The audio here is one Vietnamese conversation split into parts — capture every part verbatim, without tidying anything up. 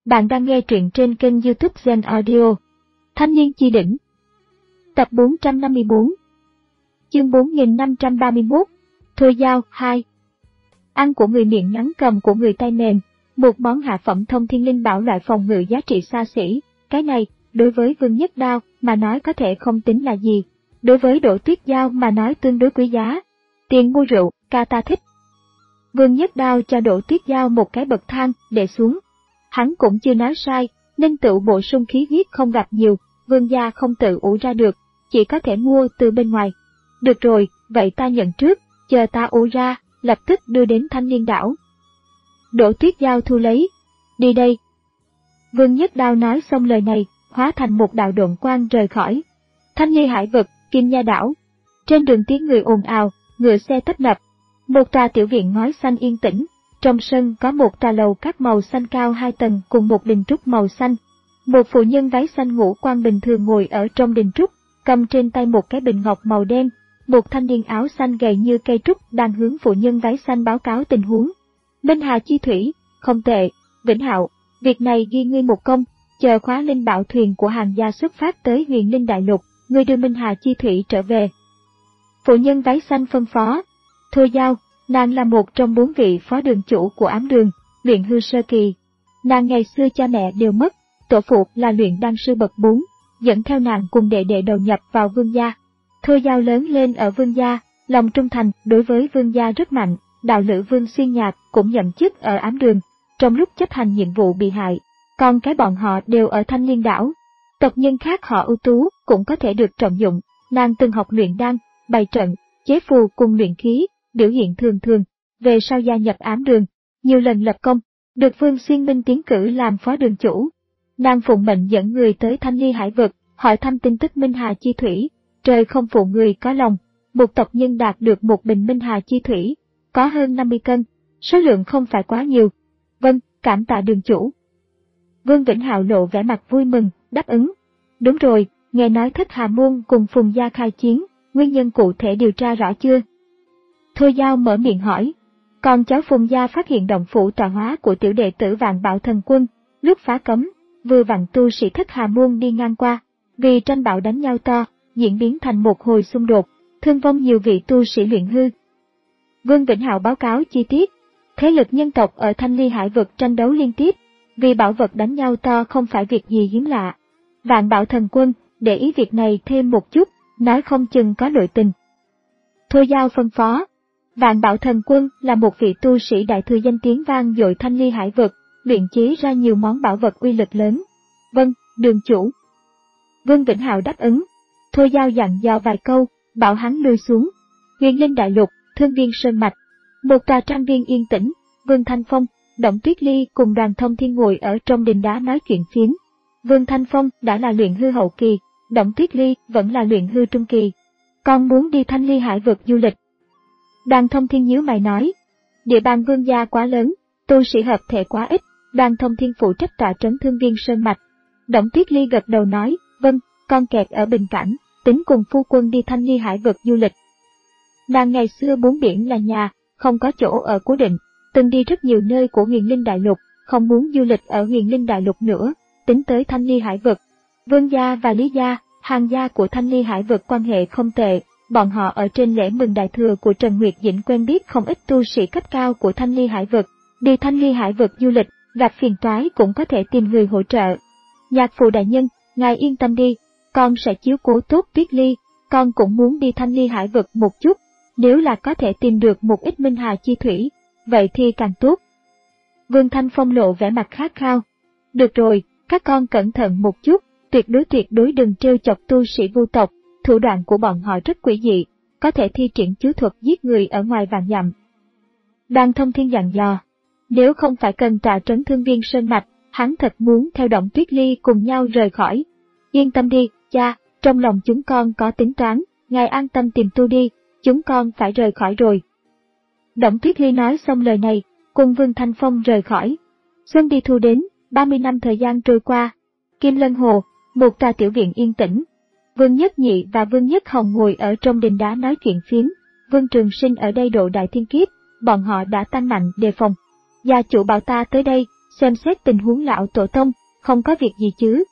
Bạn đang nghe truyện trên kênh YouTube Zen Audio. Thanh niên chi đỉnh. Tập bốn trăm năm mươi bốn. Chương bốn nghìn năm trăm ba mươi mốt. Thôi Giao hai. Ăn của người miệng ngắn cầm của người tay mềm, một món hạ phẩm thông thiên linh bảo loại phòng ngự giá trị xa xỉ. Cái này, đối với Vương Nhất Đao mà nói có thể không tính là gì. Đối với Đỗ Tuyết Giao mà nói tương đối quý giá. Tiền mua rượu, ca ta thích. Vương Nhất Đao cho Đỗ Tuyết Giao một cái bậc thang để xuống. Hắn cũng chưa nói sai, nên tự bổ sung khí huyết không gặp nhiều, Vương gia không tự ủ ra được, chỉ có thể mua từ bên ngoài. Được rồi, vậy ta nhận trước, chờ ta ủ ra, lập tức đưa đến Thanh Liên đảo. Đỗ Tuyết Giao thu lấy. Đi đây. Vương Nhất Đao nói xong lời này, hóa thành một đạo độn quang rời khỏi. Thanh Ly Hải vực, Kim Nha đảo. Trên đường tiếng người ồn ào, ngựa xe tấp nập. Một tòa tiểu viện ngói xanh yên tĩnh. Trong sân có một tòa lầu các màu xanh cao hai tầng cùng một đình trúc màu xanh. Một phụ nhân váy xanh ngũ quan bình thường ngồi ở trong đình trúc, cầm trên tay một cái bình ngọc màu đen. Một thanh niên áo xanh gầy như cây trúc đang hướng phụ nhân váy xanh báo cáo tình huống. Minh Hà Chi Thủy, không tệ, Vĩnh Hạo, việc này ghi ngươi một công, chờ khóa linh bảo thuyền của hàng gia xuất phát tới Huyền Linh Đại Lục, ngươi đưa Minh Hà Chi Thủy trở về. Phụ nhân váy xanh phân phó. Thôi Giao, nàng là một trong bốn vị phó đường chủ của ám đường, luyện hư sơ kỳ. Nàng ngày xưa cha mẹ đều mất, tổ phụ là luyện đan sư bậc bốn, dẫn theo nàng cùng đệ đệ đầu nhập vào Vương gia. Thôi Giao lớn lên ở Vương gia, lòng trung thành đối với Vương gia rất mạnh, đạo lữ Vương Xuyên Nhạc cũng nhậm chức ở ám đường, trong lúc chấp hành nhiệm vụ bị hại. Còn cái bọn họ đều ở Thanh Liên đảo. Tộc nhân khác họ ưu tú cũng có thể được trọng dụng, nàng từng học luyện đan, bày trận, chế phù cùng luyện khí. Biểu hiện thường thường, về sau gia nhập ám đường, nhiều lần lập công, được Vương Xuyên Minh tiến cử làm phó đường chủ. Nàng phụng mệnh dẫn người tới Thanh Ly Hải vực, hỏi thăm tin tức Minh Hà Chi Thủy, trời không phụ người có lòng, một tộc nhân đạt được một bình Minh Hà Chi Thủy, có hơn năm mươi cân, số lượng không phải quá nhiều. Vâng, cảm tạ đường chủ. Vương Vĩnh Hạo lộ vẻ mặt vui mừng, đáp ứng. Đúng rồi, nghe nói Thích Hà Môn cùng Phùng gia khai chiến, nguyên nhân cụ thể điều tra rõ chưa? Thôi Giao mở miệng hỏi. Còn cháu Phùng gia phát hiện động phủ tọa hóa của tiểu đệ tử Vạn Bạo Thần Quân, lúc phá cấm, vừa vặn tu sĩ Thích Hà Môn đi ngang qua, vì tranh bạo đánh nhau to, diễn biến thành một hồi xung đột, thương vong nhiều vị tu sĩ luyện hư. Vương Vĩnh Hạo báo cáo chi tiết, thế lực nhân tộc ở Thanh Ly Hải vực tranh đấu liên tiếp, vì bảo vật đánh nhau to không phải việc gì hiếm lạ. Vạn Bạo Thần Quân để ý việc này thêm một chút, nói không chừng có nội tình. Thôi Giao phân phó. Vạn Bạo Thần Quân là một vị tu sĩ đại thừa danh tiếng vang dội Thanh Ly Hải vực, luyện chế ra nhiều món bảo vật uy lực lớn. Vâng, đường chủ. Vương Vĩnh Hạo đáp ứng. Thôi Giao dặn dò vài câu, bảo hắn lui xuống. Huyền Linh Đại Lục, Thương Viên Sơn Mạch. Một tòa trang viên yên tĩnh, Vương Thanh Phong, Động Tuyết Ly cùng Đoàn Thông Thiên ngồi ở trong đình đá nói chuyện phiếm. Vương Thanh Phong đã là luyện hư hậu kỳ, Động Tuyết Ly vẫn là luyện hư trung kỳ. Con muốn đi Thanh Ly Hải vực du lịch. Đoàn Thông Thiên nhíu mày nói, địa bàn Vương gia quá lớn, tu sĩ hợp thể quá ít, Đoàn Thông Thiên phụ trách tọa trấn Thương Viên Sơn Mạch. Động Tuyết Ly gật đầu nói, vâng, con kẹt ở Bình Cảnh, tính cùng phu quân đi Thanh Ly Hải vực du lịch. Nàng ngày xưa bốn biển là nhà, không có chỗ ở cố định, từng đi rất nhiều nơi của Huyền Linh Đại Lục, không muốn du lịch ở Huyền Linh Đại Lục nữa, tính tới Thanh Ly Hải vực. Vương gia và Lý gia, hàng gia của Thanh Ly Hải vực quan hệ không tệ. Bọn họ ở trên lễ mừng đại thừa của Trần Nguyệt Dĩnh quen biết không ít tu sĩ cấp cao của Thanh Ly Hải vực, đi Thanh Ly Hải vực du lịch, gặp phiền toái cũng có thể tìm người hỗ trợ. Nhạc phụ đại nhân, ngài yên tâm đi, con sẽ chiếu cố tốt Tuyết Ly, con cũng muốn đi Thanh Ly Hải vực một chút, nếu là có thể tìm được một ít Minh Hà Chi Thủy, vậy thì càng tốt. Vương Thanh Phong lộ vẻ mặt khát khao. Được rồi, các con cẩn thận một chút, tuyệt đối tuyệt đối đừng trêu chọc tu sĩ vu tộc. Thủ đoạn của bọn họ rất quỷ dị, có thể thi triển chiếu thuật giết người ở ngoài vạn dặm. Đoàn Thông Thiên dặn dò, nếu không phải cần tọa trấn Thương Viên Sơn Mạch, hắn thật muốn theo Động Tuyết Ly cùng nhau rời khỏi. Yên tâm đi, cha, trong lòng chúng con có tính toán, ngài an tâm tìm tu đi, chúng con phải rời khỏi rồi. Động Tuyết Ly nói xong lời này, cùng Vương Thanh Phong rời khỏi. Xuân đi thu đến, ba mươi năm thời gian trôi qua. Kim Lân Hồ, một tòa tiểu viện yên tĩnh. Vương Nhất Nhị và Vương Nhất Hồng ngồi ở trong đình đá nói chuyện phiếm, Vương Trường Sinh ở đây độ đại thiên kiếp, bọn họ đã tăng mạnh đề phòng. Gia chủ bảo ta tới đây, xem xét tình huống lão tổ tông, không có việc gì chứ?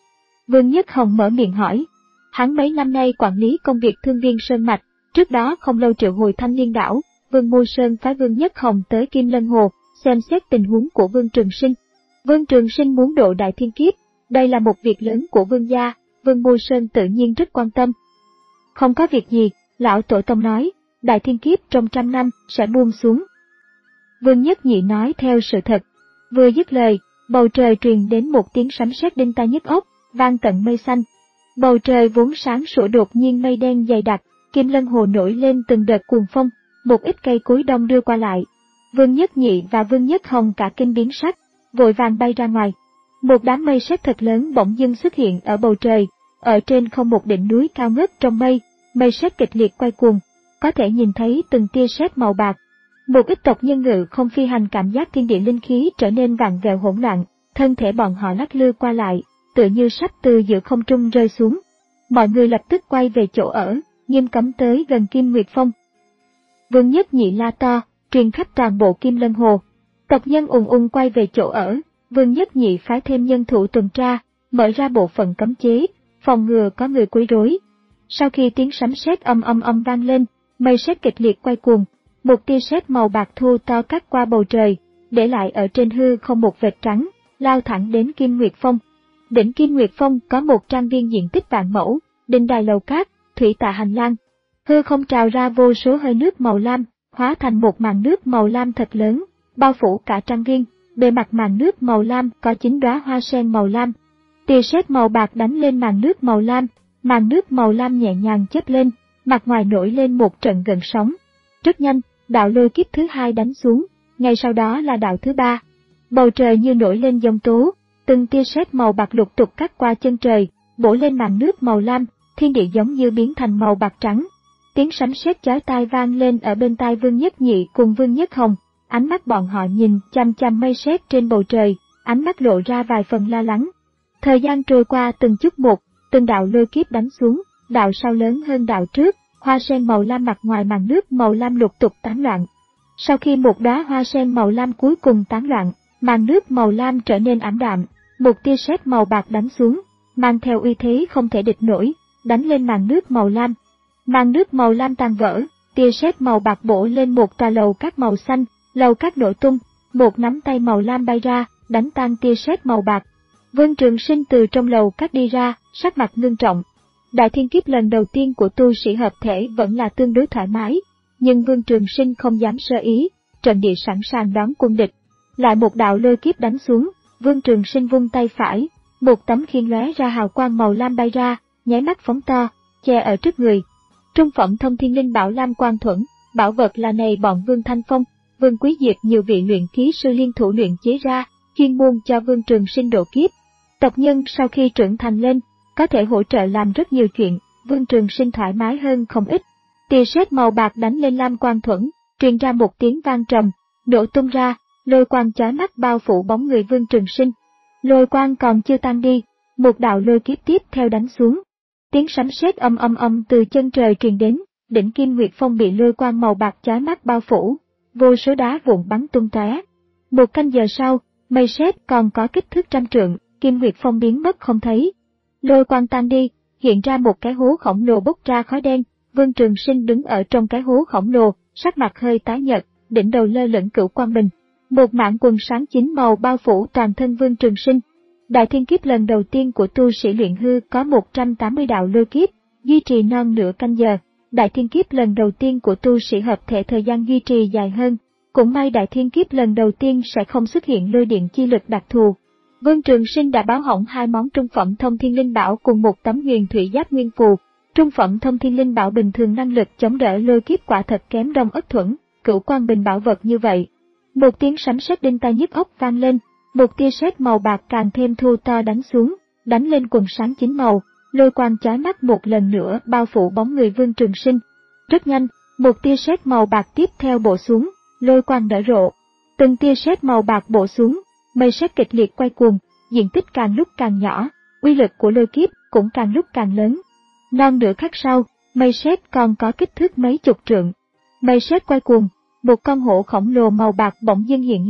Vương Nhất Hồng mở miệng hỏi. Hắn mấy năm nay quản lý công việc thương viên Sơn Mạch, trước đó không lâu triệu hồi Thanh Liên đảo, Vương Mô Sơn phái Vương Nhất Hồng tới Kim Lân Hồ, xem xét tình huống của Vương Trường Sinh. Vương Trường Sinh muốn độ đại thiên kiếp, đây là một việc lớn của Vương gia, Vương Mô Sơn tự nhiên rất quan tâm. Không có việc gì, lão tổ tông nói, đại thiên kiếp trong trăm năm sẽ buông xuống. Vương Nhất Nhị nói theo sự thật. Vừa dứt lời, bầu trời truyền đến một tiếng sấm sét đinh tai nhức óc, vang tận mây xanh. Bầu trời vốn sáng sủa đột nhiên mây đen dày đặc, Kim Lân Hồ nổi lên từng đợt cuồng phong, một ít cây cối đông đưa qua lại. Vương Nhất Nhị và Vương Nhất Hồng cả kinh biến sắc, vội vàng bay ra ngoài. Một đám mây sét thật lớn bỗng dưng xuất hiện ở bầu trời, ở trên không một đỉnh núi cao ngất trong mây, mây sét kịch liệt quay cuồng, có thể nhìn thấy từng tia sét màu bạc. Một ít tộc nhân ngự không phi hành cảm giác thiên địa linh khí trở nên vặn vẹo hỗn loạn, thân thể bọn họ lắc lư qua lại, tựa như sắp từ giữa không trung rơi xuống. Mọi người lập tức quay về chỗ ở, nghiêm cấm tới gần Kim Nguyệt Phong. Vương Nhất Nhị la to, truyền khắp toàn bộ Kim Lân Hồ. Tộc nhân ùn ùn quay về chỗ ở, Vương Nhất Nhị phái thêm nhân thủ tuần tra, mở ra bộ phận cấm chế, phòng ngừa có người quấy rối. Sau khi tiếng sấm sét âm âm âm vang lên, mây sét kịch liệt quay cuồng, một tia sét màu bạc thu to cắt qua bầu trời, để lại ở trên hư không một vệt trắng, lao thẳng đến Kim Nguyệt Phong. Đỉnh Kim Nguyệt Phong có một trang viên diện tích vạn mẫu, đình đài lầu cát, thủy tạ hành lang. Hư không trào ra vô số hơi nước màu lam, hóa thành một màn nước màu lam thật lớn, bao phủ cả trang viên. Bề mặt màn nước màu lam có chín đóa hoa sen màu lam. Tia sét màu bạc đánh lên màn nước màu lam, màn nước màu lam nhẹ nhàng chớp lên, mặt ngoài nổi lên một trận gợn sóng. Rất nhanh, đạo lôi kiếp thứ hai đánh xuống, ngay sau đó là đạo thứ ba. Bầu trời như nổi lên giông tố, từng tia sét màu bạc lục tục cắt qua chân trời, bổ lên màn nước màu lam, thiên địa giống như biến thành màu bạc trắng. Tiếng sấm sét chói tai vang lên ở bên tai Vương Nhất Nhị cùng Vương Nhất Hồng, ánh mắt bọn họ nhìn chăm chăm mây sét trên bầu trời, ánh mắt lộ ra vài phần lo lắng. Thời gian trôi qua từng chút một, từng đạo lôi kiếp đánh xuống, đạo sau lớn hơn đạo trước, hoa sen màu lam mặt ngoài màn nước màu lam lục tục tán loạn. Sau khi một đóa hoa sen màu lam cuối cùng tán loạn, màn nước màu lam trở nên ảm đạm, một tia sét màu bạc đánh xuống, mang theo uy thế không thể địch nổi, đánh lên màn nước màu lam. Màn nước màu lam tan vỡ, tia sét màu bạc bổ lên một tòa lầu cát màu xanh, lầu cát nổ tung, một nắm tay màu lam bay ra, đánh tan tia sét màu bạc. Vương Trường Sinh từ trong lầu cát đi ra, sắc mặt ngưng trọng. Đại thiên kiếp lần đầu tiên của tu sĩ hợp thể vẫn là tương đối thoải mái, nhưng Vương Trường Sinh không dám sơ ý, trận địa sẵn sàng đón quân địch. Lại một đạo lôi kiếp đánh xuống, Vương Trường Sinh vung tay phải, một tấm khiên lóe ra hào quang màu lam bay ra, nháy mắt phóng to, che ở trước người. Trung phẩm thông thiên linh bảo lam quang thuẫn, bảo vật là này bọn Vương Thanh Phong, Vương Quý Diệt nhiều vị luyện khí sư liên thủ luyện chế ra, chuyên môn cho Vương Trường Sinh độ kiếp. Tộc nhân sau khi trưởng thành lên, có thể hỗ trợ làm rất nhiều chuyện, Vương Trường Sinh thoải mái hơn không ít. Tia sét màu bạc đánh lên lam quang thuẫn, truyền ra một tiếng vang trầm, nổ tung ra, lôi quang chói mắt bao phủ bóng người Vương Trường Sinh. Lôi quang còn chưa tan đi, một đạo lôi kiếp tiếp theo đánh xuống. Tiếng sấm sét âm âm âm từ chân trời truyền đến, đỉnh Kim Nguyệt Phong bị lôi quang màu bạc chói mắt bao phủ, vô số đá vụn bắn tung tóe. Một canh giờ sau, mây sét còn có kích thước trăm trượng, Kim Nguyệt Phong biến mất không thấy. Lôi quang tan đi, hiện ra một cái hố khổng lồ bốc ra khói đen, Vương Trường Sinh đứng ở trong cái hố khổng lồ, sắc mặt hơi tái nhợt, đỉnh đầu lơ lửng cửu quang bình. Một mảng quần sáng chín màu bao phủ toàn thân Vương Trường Sinh. Đại thiên kiếp lần đầu tiên của tu sĩ luyện hư có một trăm tám mươi đạo lôi kiếp, duy trì non nửa canh giờ. Đại thiên kiếp lần đầu tiên của tu sĩ hợp thể thời gian duy trì dài hơn. Cũng may đại thiên kiếp lần đầu tiên sẽ không xuất hiện lôi điện chi lực đặc thù. Vương Trường Sinh đã báo hỏng hai món trung phẩm thông thiên linh bảo cùng một tấm huyền thủy giáp nguyên phù. Trung phẩm thông thiên linh bảo bình thường năng lực chống đỡ lôi kiếp quả thật kém Đông Ất Thuẫn, cửu quang bình bảo vật như vậy. Một tiếng sấm sét đinh tai nhức óc vang lên, một tia sét màu bạc càng thêm thu to đánh xuống, đánh lên quần sáng chín màu, lôi quang chói mắt một lần nữa bao phủ bóng người Vương Trường Sinh. Rất nhanh, một tia sét màu bạc tiếp theo bổ xuống, lôi quang nở rộ. Từng tia sét màu bạc bổ xuống, mây sét kịch liệt quay cuồng, diện tích càng lúc càng nhỏ, uy lực của lôi kiếp cũng càng lúc càng lớn. Non nửa khắc sau, mây sét còn có kích thước mấy chục trượng. Mây sét quay cuồng, một con hổ khổng lồ màu bạc bỗng dưng hiện lên,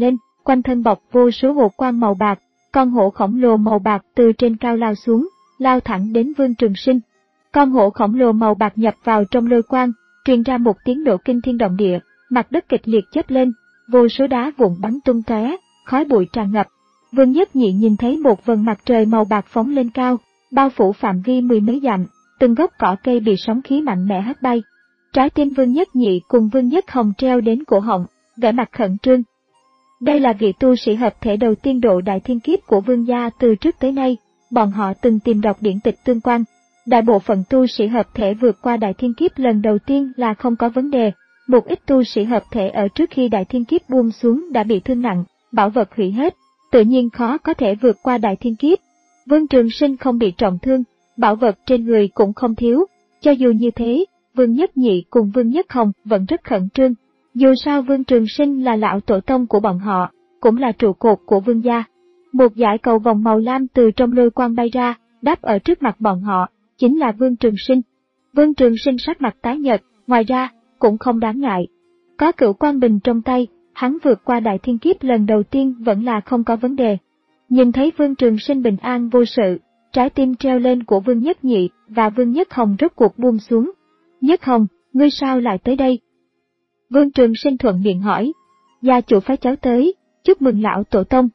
quanh thân bọc vô số hổ quang màu bạc, con hổ khổng lồ màu bạc từ trên cao lao xuống, lao thẳng đến Vương Trường Sinh. Con hổ khổng lồ màu bạc nhập vào trong lôi quang, truyền ra một tiếng nổ kinh thiên động địa, mặt đất kịch liệt chớp lên, vô số đá vụn bắn tung tóe, khói bụi tràn ngập. Vương Nhất Nhị nhìn thấy một vầng mặt trời màu bạc phóng lên cao, bao phủ phạm vi mười mấy dặm, từng gốc cỏ cây bị sóng khí mạnh mẽ hất bay. Trái tim Vương Nhất Nhị cùng Vương Nhất Hồng treo đến cổ họng, vẻ mặt khẩn trương. Đây là vị tu sĩ hợp thể đầu tiên độ đại thiên kiếp của Vương gia từ trước tới nay, bọn họ từng tìm đọc điển tịch tương quan. Đại bộ phận tu sĩ hợp thể vượt qua đại thiên kiếp lần đầu tiên là không có vấn đề, một ít tu sĩ hợp thể ở trước khi đại thiên kiếp buông xuống đã bị thương nặng, bảo vật hủy hết, tự nhiên khó có thể vượt qua đại thiên kiếp. Vương Trường Sinh không bị trọng thương, bảo vật trên người cũng không thiếu, cho dù như thế, Vương Nhất Nhị cùng Vương Nhất Hồng vẫn rất khẩn trương. Dù sao Vương Trường Sinh là lão tổ tông của bọn họ, cũng là trụ cột của Vương gia. Một dải cầu vòng màu lam từ trong lôi quang bay ra, đáp ở trước mặt bọn họ, chính là Vương Trường Sinh. Vương Trường Sinh sắc mặt tái nhợt, ngoài ra, cũng không đáng ngại. Có Cửu Quang Bình trong tay, hắn vượt qua đại thiên kiếp lần đầu tiên vẫn là không có vấn đề. Nhìn thấy Vương Trường Sinh bình an vô sự, trái tim treo lên của Vương Nhất Nhị và Vương Nhất Hồng rốt cuộc buông xuống. Nhất Hồng, ngươi sao lại tới đây? Vương Trường Sinh thuận miệng hỏi. Gia chủ phái cháu tới, chúc mừng lão tổ tông.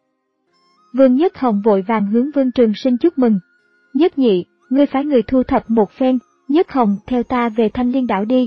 Vương Nhất Hồng vội vàng hướng Vương Trường Sinh chúc mừng. Nhất Nhị, ngươi phái người thu thập một phen, Nhất Hồng theo ta về Thanh Liên đảo đi.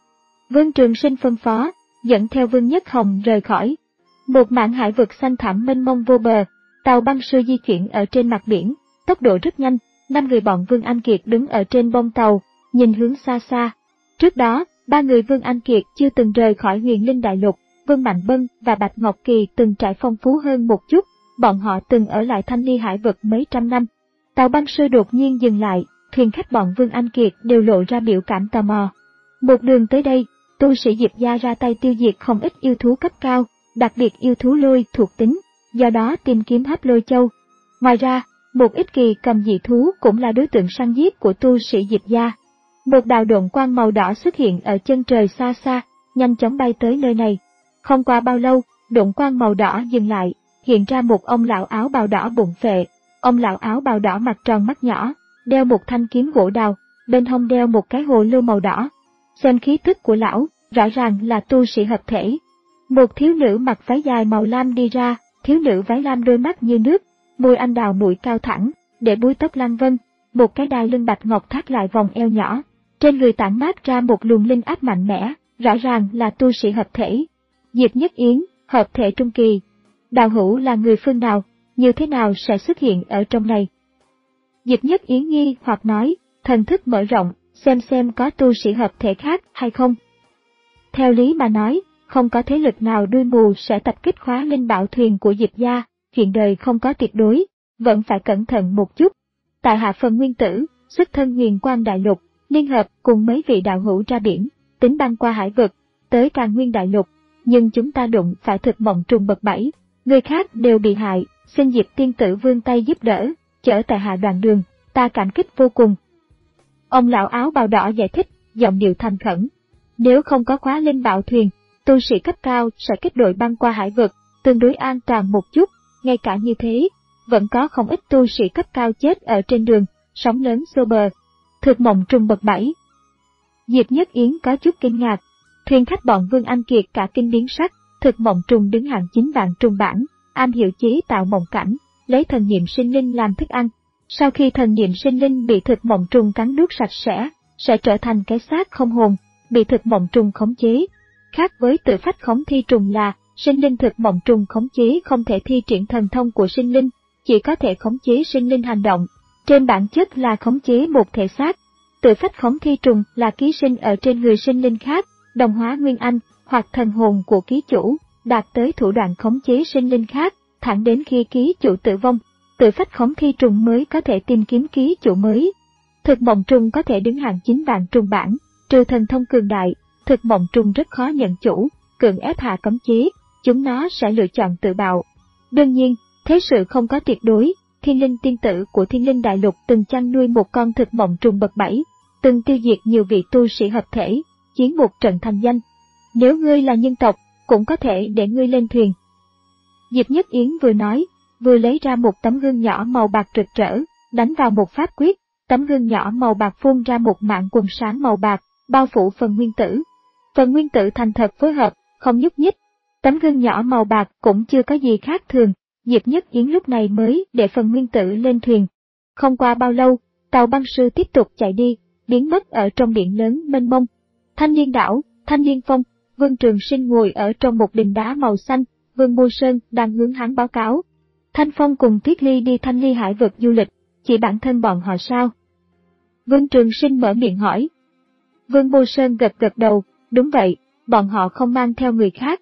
Vương Trường Sinh phân phó, dẫn theo Vương Nhất Hồng rời khỏi. Một mảng hải vực xanh thẳm mênh mông vô bờ, tàu băng sư di chuyển ở trên mặt biển, tốc độ rất nhanh. Năm người bọn Vương Anh Kiệt đứng ở trên bông tàu, nhìn hướng xa xa. Trước đó, ba người Vương Anh Kiệt chưa từng rời khỏi Huyền Linh Đại Lục, Vương Mạnh Bân và Bạch Ngọc Kỳ từng trải phong phú hơn một chút, bọn họ từng ở lại Thanh Ly hải vực mấy trăm năm. Tàu băng sư đột nhiên dừng lại, thuyền khách bọn Vương Anh Kiệt đều lộ ra biểu cảm tò mò. Một đường tới đây, tu sĩ Diệp gia ra tay tiêu diệt không ít yêu thú cấp cao, đặc biệt yêu thú lôi thuộc tính, do đó tìm kiếm hấp lôi châu. Ngoài ra, một ít kỳ cầm dị thú cũng là đối tượng săn giết của tu sĩ Diệp gia. Một đạo độn quang màu đỏ xuất hiện ở chân trời xa xa, nhanh chóng bay tới nơi này. Không qua bao lâu, độn quang màu đỏ dừng lại, hiện ra một ông lão áo bào đỏ bụng phệ. Ông lão áo bào đỏ mặt tròn mắt nhỏ, đeo một thanh kiếm gỗ đào, bên hông đeo một cái hồ lô màu đỏ. Xem khí tức của lão, rõ ràng là tu sĩ hợp thể. Một thiếu nữ mặc váy dài màu lam đi ra, thiếu nữ váy lam đôi mắt như nước, môi anh đào mũi cao thẳng, để búi tóc lăng vân, một cái đai lưng bạch ngọc thắt lại vòng eo nhỏ. Trên người tản mát ra một luồng linh áp mạnh mẽ, rõ ràng là tu sĩ hợp thể. Diệp Nhất Yến, hợp thể trung kỳ. Đạo hữu là người phương nào, như thế nào sẽ xuất hiện ở trong này? Diệp Nhất Yến nghi hoặc nói, thần thức mở rộng, xem xem có tu sĩ hợp thể khác hay không. Theo lý mà nói, không có thế lực nào đuôi mù sẽ tập kích khóa linh bảo thuyền của Diệp gia, chuyện đời không có tuyệt đối, vẫn phải cẩn thận một chút. Tại hạ phần nguyên tử, xuất thân Huyền Quang Đại Lục, liên hợp cùng mấy vị đạo hữu ra biển, tính băng qua hải vực, tới Càn Nguyên Đại Lục, nhưng chúng ta đụng phải thực mộng trùng bậc bảy, người khác đều bị hại, xin Diệp tiên tử vươn tay giúp đỡ, chở tại hạ đoạn đường, ta cảm kích vô cùng. Ông lão áo bào đỏ giải thích, giọng điệu thành khẩn. Nếu không có khóa linh bảo thuyền, tu sĩ cấp cao sẽ kết đội băng qua hải vực, tương đối an toàn một chút, ngay cả như thế, vẫn có không ít tu sĩ cấp cao chết ở trên đường, sóng lớn xô bờ. Thực mộng trùng bậc bảy. Diệp Nhất Yến có chút kinh ngạc, thuyền khách bọn Vương Anh Kiệt cả kinh biến sắc, thực mộng trùng đứng hạng chín vạn trùng bản, am hiểu chế tạo mộng cảnh, lấy thần niệm sinh linh làm thức ăn. Sau khi thần niệm sinh linh bị thực mộng trùng cắn nuốt sạch sẽ, sẽ trở thành cái xác không hồn, bị thực mộng trùng khống chế. Khác với tự phách khống thi trùng là, sinh linh thực mộng trùng khống chế không thể thi triển thần thông của sinh linh, chỉ có thể khống chế sinh linh hành động. Trên bản chất là khống chế một thể xác. Tự phách khống thi trùng là ký sinh ở trên người sinh linh khác, đồng hóa nguyên anh hoặc thần hồn của ký chủ, đạt tới thủ đoạn khống chế sinh linh khác, thẳng đến khi ký chủ tử vong, tự phách khống thi trùng mới có thể tìm kiếm ký chủ mới. Thực mộng trùng có thể đứng hạng chín vạn trùng bản, trừ thần thông cường đại, thực mộng trùng rất khó nhận chủ, cưỡng ép hạ cấm chế, chúng nó sẽ lựa chọn tự bạo. Đương nhiên, thế sự không có tuyệt đối. Thiên linh tiên tử của Thiên Linh Đại Lục từng chăn nuôi một con thực mộng trùng bậc bảy, từng tiêu diệt nhiều vị tu sĩ hợp thể, chiến một trận thành danh. Nếu ngươi là nhân tộc, cũng có thể để ngươi lên thuyền. Diệp Nhất Yến vừa nói, vừa lấy ra một tấm gương nhỏ màu bạc rực rỡ, đánh vào một pháp quyết, tấm gương nhỏ màu bạc phun ra một mảng quần sáng màu bạc, bao phủ phần nguyên tử. Phần nguyên tử thành thật phối hợp, không nhúc nhích. Tấm gương nhỏ màu bạc cũng chưa có gì khác thường, Diệp Nhất Yến lúc này mới để phần nguyên tử lên thuyền. Không qua bao lâu, tàu băng sư tiếp tục chạy đi, biến mất ở trong biển lớn mênh mông. Thanh Liên đảo, Thanh Liên Phong, Vương Trường Sinh ngồi ở trong một đình đá màu xanh, Vương Mô Sơn đang hướng hắn báo cáo. Thanh Phong cùng Tuyết Ly đi Thanh Ly hải vực du lịch, chỉ bản thân bọn họ sao? Vương Trường Sinh mở miệng hỏi. Vương Mô Sơn gật gật đầu, đúng vậy, bọn họ không mang theo người khác.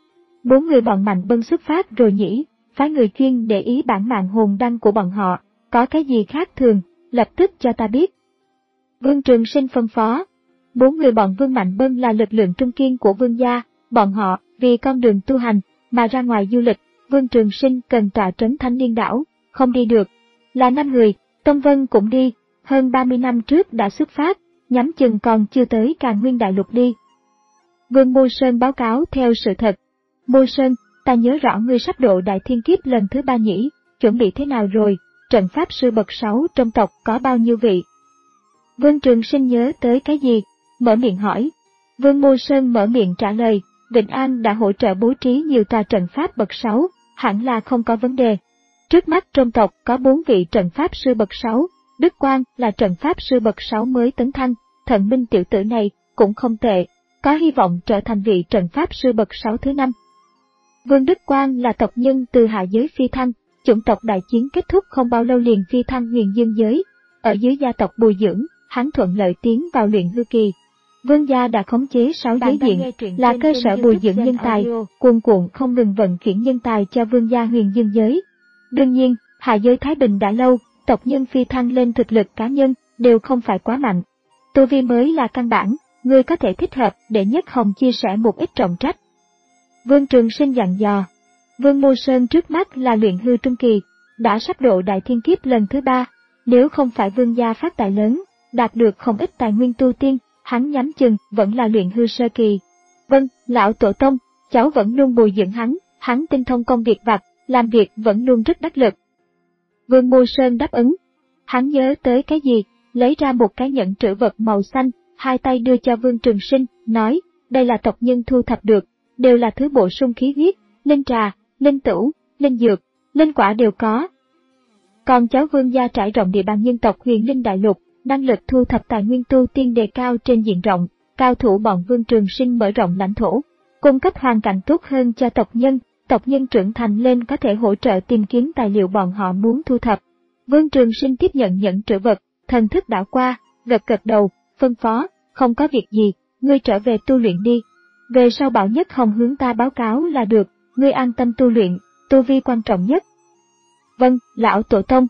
Bốn người bọn Mạnh Bân xuất phát rồi nhỉ, phái người chuyên để ý bản mạng hồn đăng của bọn họ, có cái gì khác thường, lập tức cho ta biết. Vương Trường Sinh phân phó. Bốn người bọn Vương Mạnh Bân là lực lượng trung kiên của Vương gia, bọn họ, vì con đường tu hành, mà ra ngoài du lịch, Vương Trường Sinh cần tọa trấn Thanh Liên đảo, không đi được. Là năm người, Tông Vân cũng đi, hơn ba mươi năm trước đã xuất phát, nhắm chừng còn chưa tới Càn Nguyên Đại Lục đi. Vương Mô Sơn báo cáo theo sự thật. Mô Sơn, ta nhớ rõ ngươi sắp độ Đại Thiên Kiếp lần thứ ba nhỉ, chuẩn bị thế nào rồi, trận pháp sư bậc sáu trong tộc có bao nhiêu vị? Vương Trường Sinh nhớ tới cái gì, mở miệng hỏi. Vương Mô Sơn mở miệng trả lời, Vịnh An đã hỗ trợ bố trí nhiều tòa trận pháp bậc sáu, hẳn là không có vấn đề. Trước mắt trong tộc có bốn vị trận pháp sư bậc sáu, Đức Quang là trận pháp sư bậc sáu mới tấn thăng, Thần Minh tiểu tử này cũng không tệ, có hy vọng trở thành vị trận pháp sư bậc sáu thứ năm. Vương Đức Quang là tộc nhân từ hạ giới phi thăng, chủng tộc đại chiến kết thúc không bao lâu liền phi thăng huyền dương giới, ở dưới gia tộc bồi dưỡng, hắn thuận lợi tiến vào luyện hư kỳ. Vương gia đã khống chế sáu giới diện, là cơ sở bồi dưỡng nhân tài, cuồn cuộn không ngừng vận chuyển nhân tài cho vương gia huyền dương giới. Đương nhiên, hạ giới Thái Bình đã lâu, tộc nhân phi thăng lên thực lực cá nhân, đều không phải quá mạnh. Tu vi mới là căn bản, người có thể thích hợp để Nhất Hồng chia sẻ một ít trọng trách. Vương Trường Sinh dặn dò. Vương Mô Sơn trước mắt là luyện hư trung kỳ, đã sắp độ Đại Thiên Kiếp lần thứ ba, nếu không phải vương gia phát tài lớn, đạt được không ít tài nguyên tu tiên, hắn nhắm chừng vẫn là luyện hư sơ kỳ. Vâng, lão tổ tông, cháu vẫn luôn bồi dưỡng hắn, hắn tinh thông công việc vặt, làm việc vẫn luôn rất đắc lực. Vương Mô Sơn đáp ứng. Hắn nhớ tới cái gì, lấy ra một cái nhẫn trữ vật màu xanh, hai tay đưa cho Vương Trường Sinh, nói, đây là tộc nhân thu thập được, đều là thứ bổ sung khí huyết, linh trà, linh tửu, linh dược, linh quả đều có. Còn cháu Vương gia trải rộng địa bàn nhân tộc Huyền Linh Đại Lục, năng lực thu thập tài nguyên tu tiên đề cao trên diện rộng, cao thủ bọn Vương Trường Sinh mở rộng lãnh thổ, cung cấp hoàn cảnh tốt hơn cho tộc nhân, tộc nhân trưởng thành lên có thể hỗ trợ tìm kiếm tài liệu bọn họ muốn thu thập. Vương Trường Sinh tiếp nhận nhẫn trữ vật, thần thức đảo qua, gật gật đầu, phân phó, không có việc gì, ngươi trở về tu luyện đi. Về sau bảo Nhất Hồng hướng ta báo cáo là được, ngươi an tâm tu luyện, tu vi quan trọng nhất. Vâng, lão tổ tông.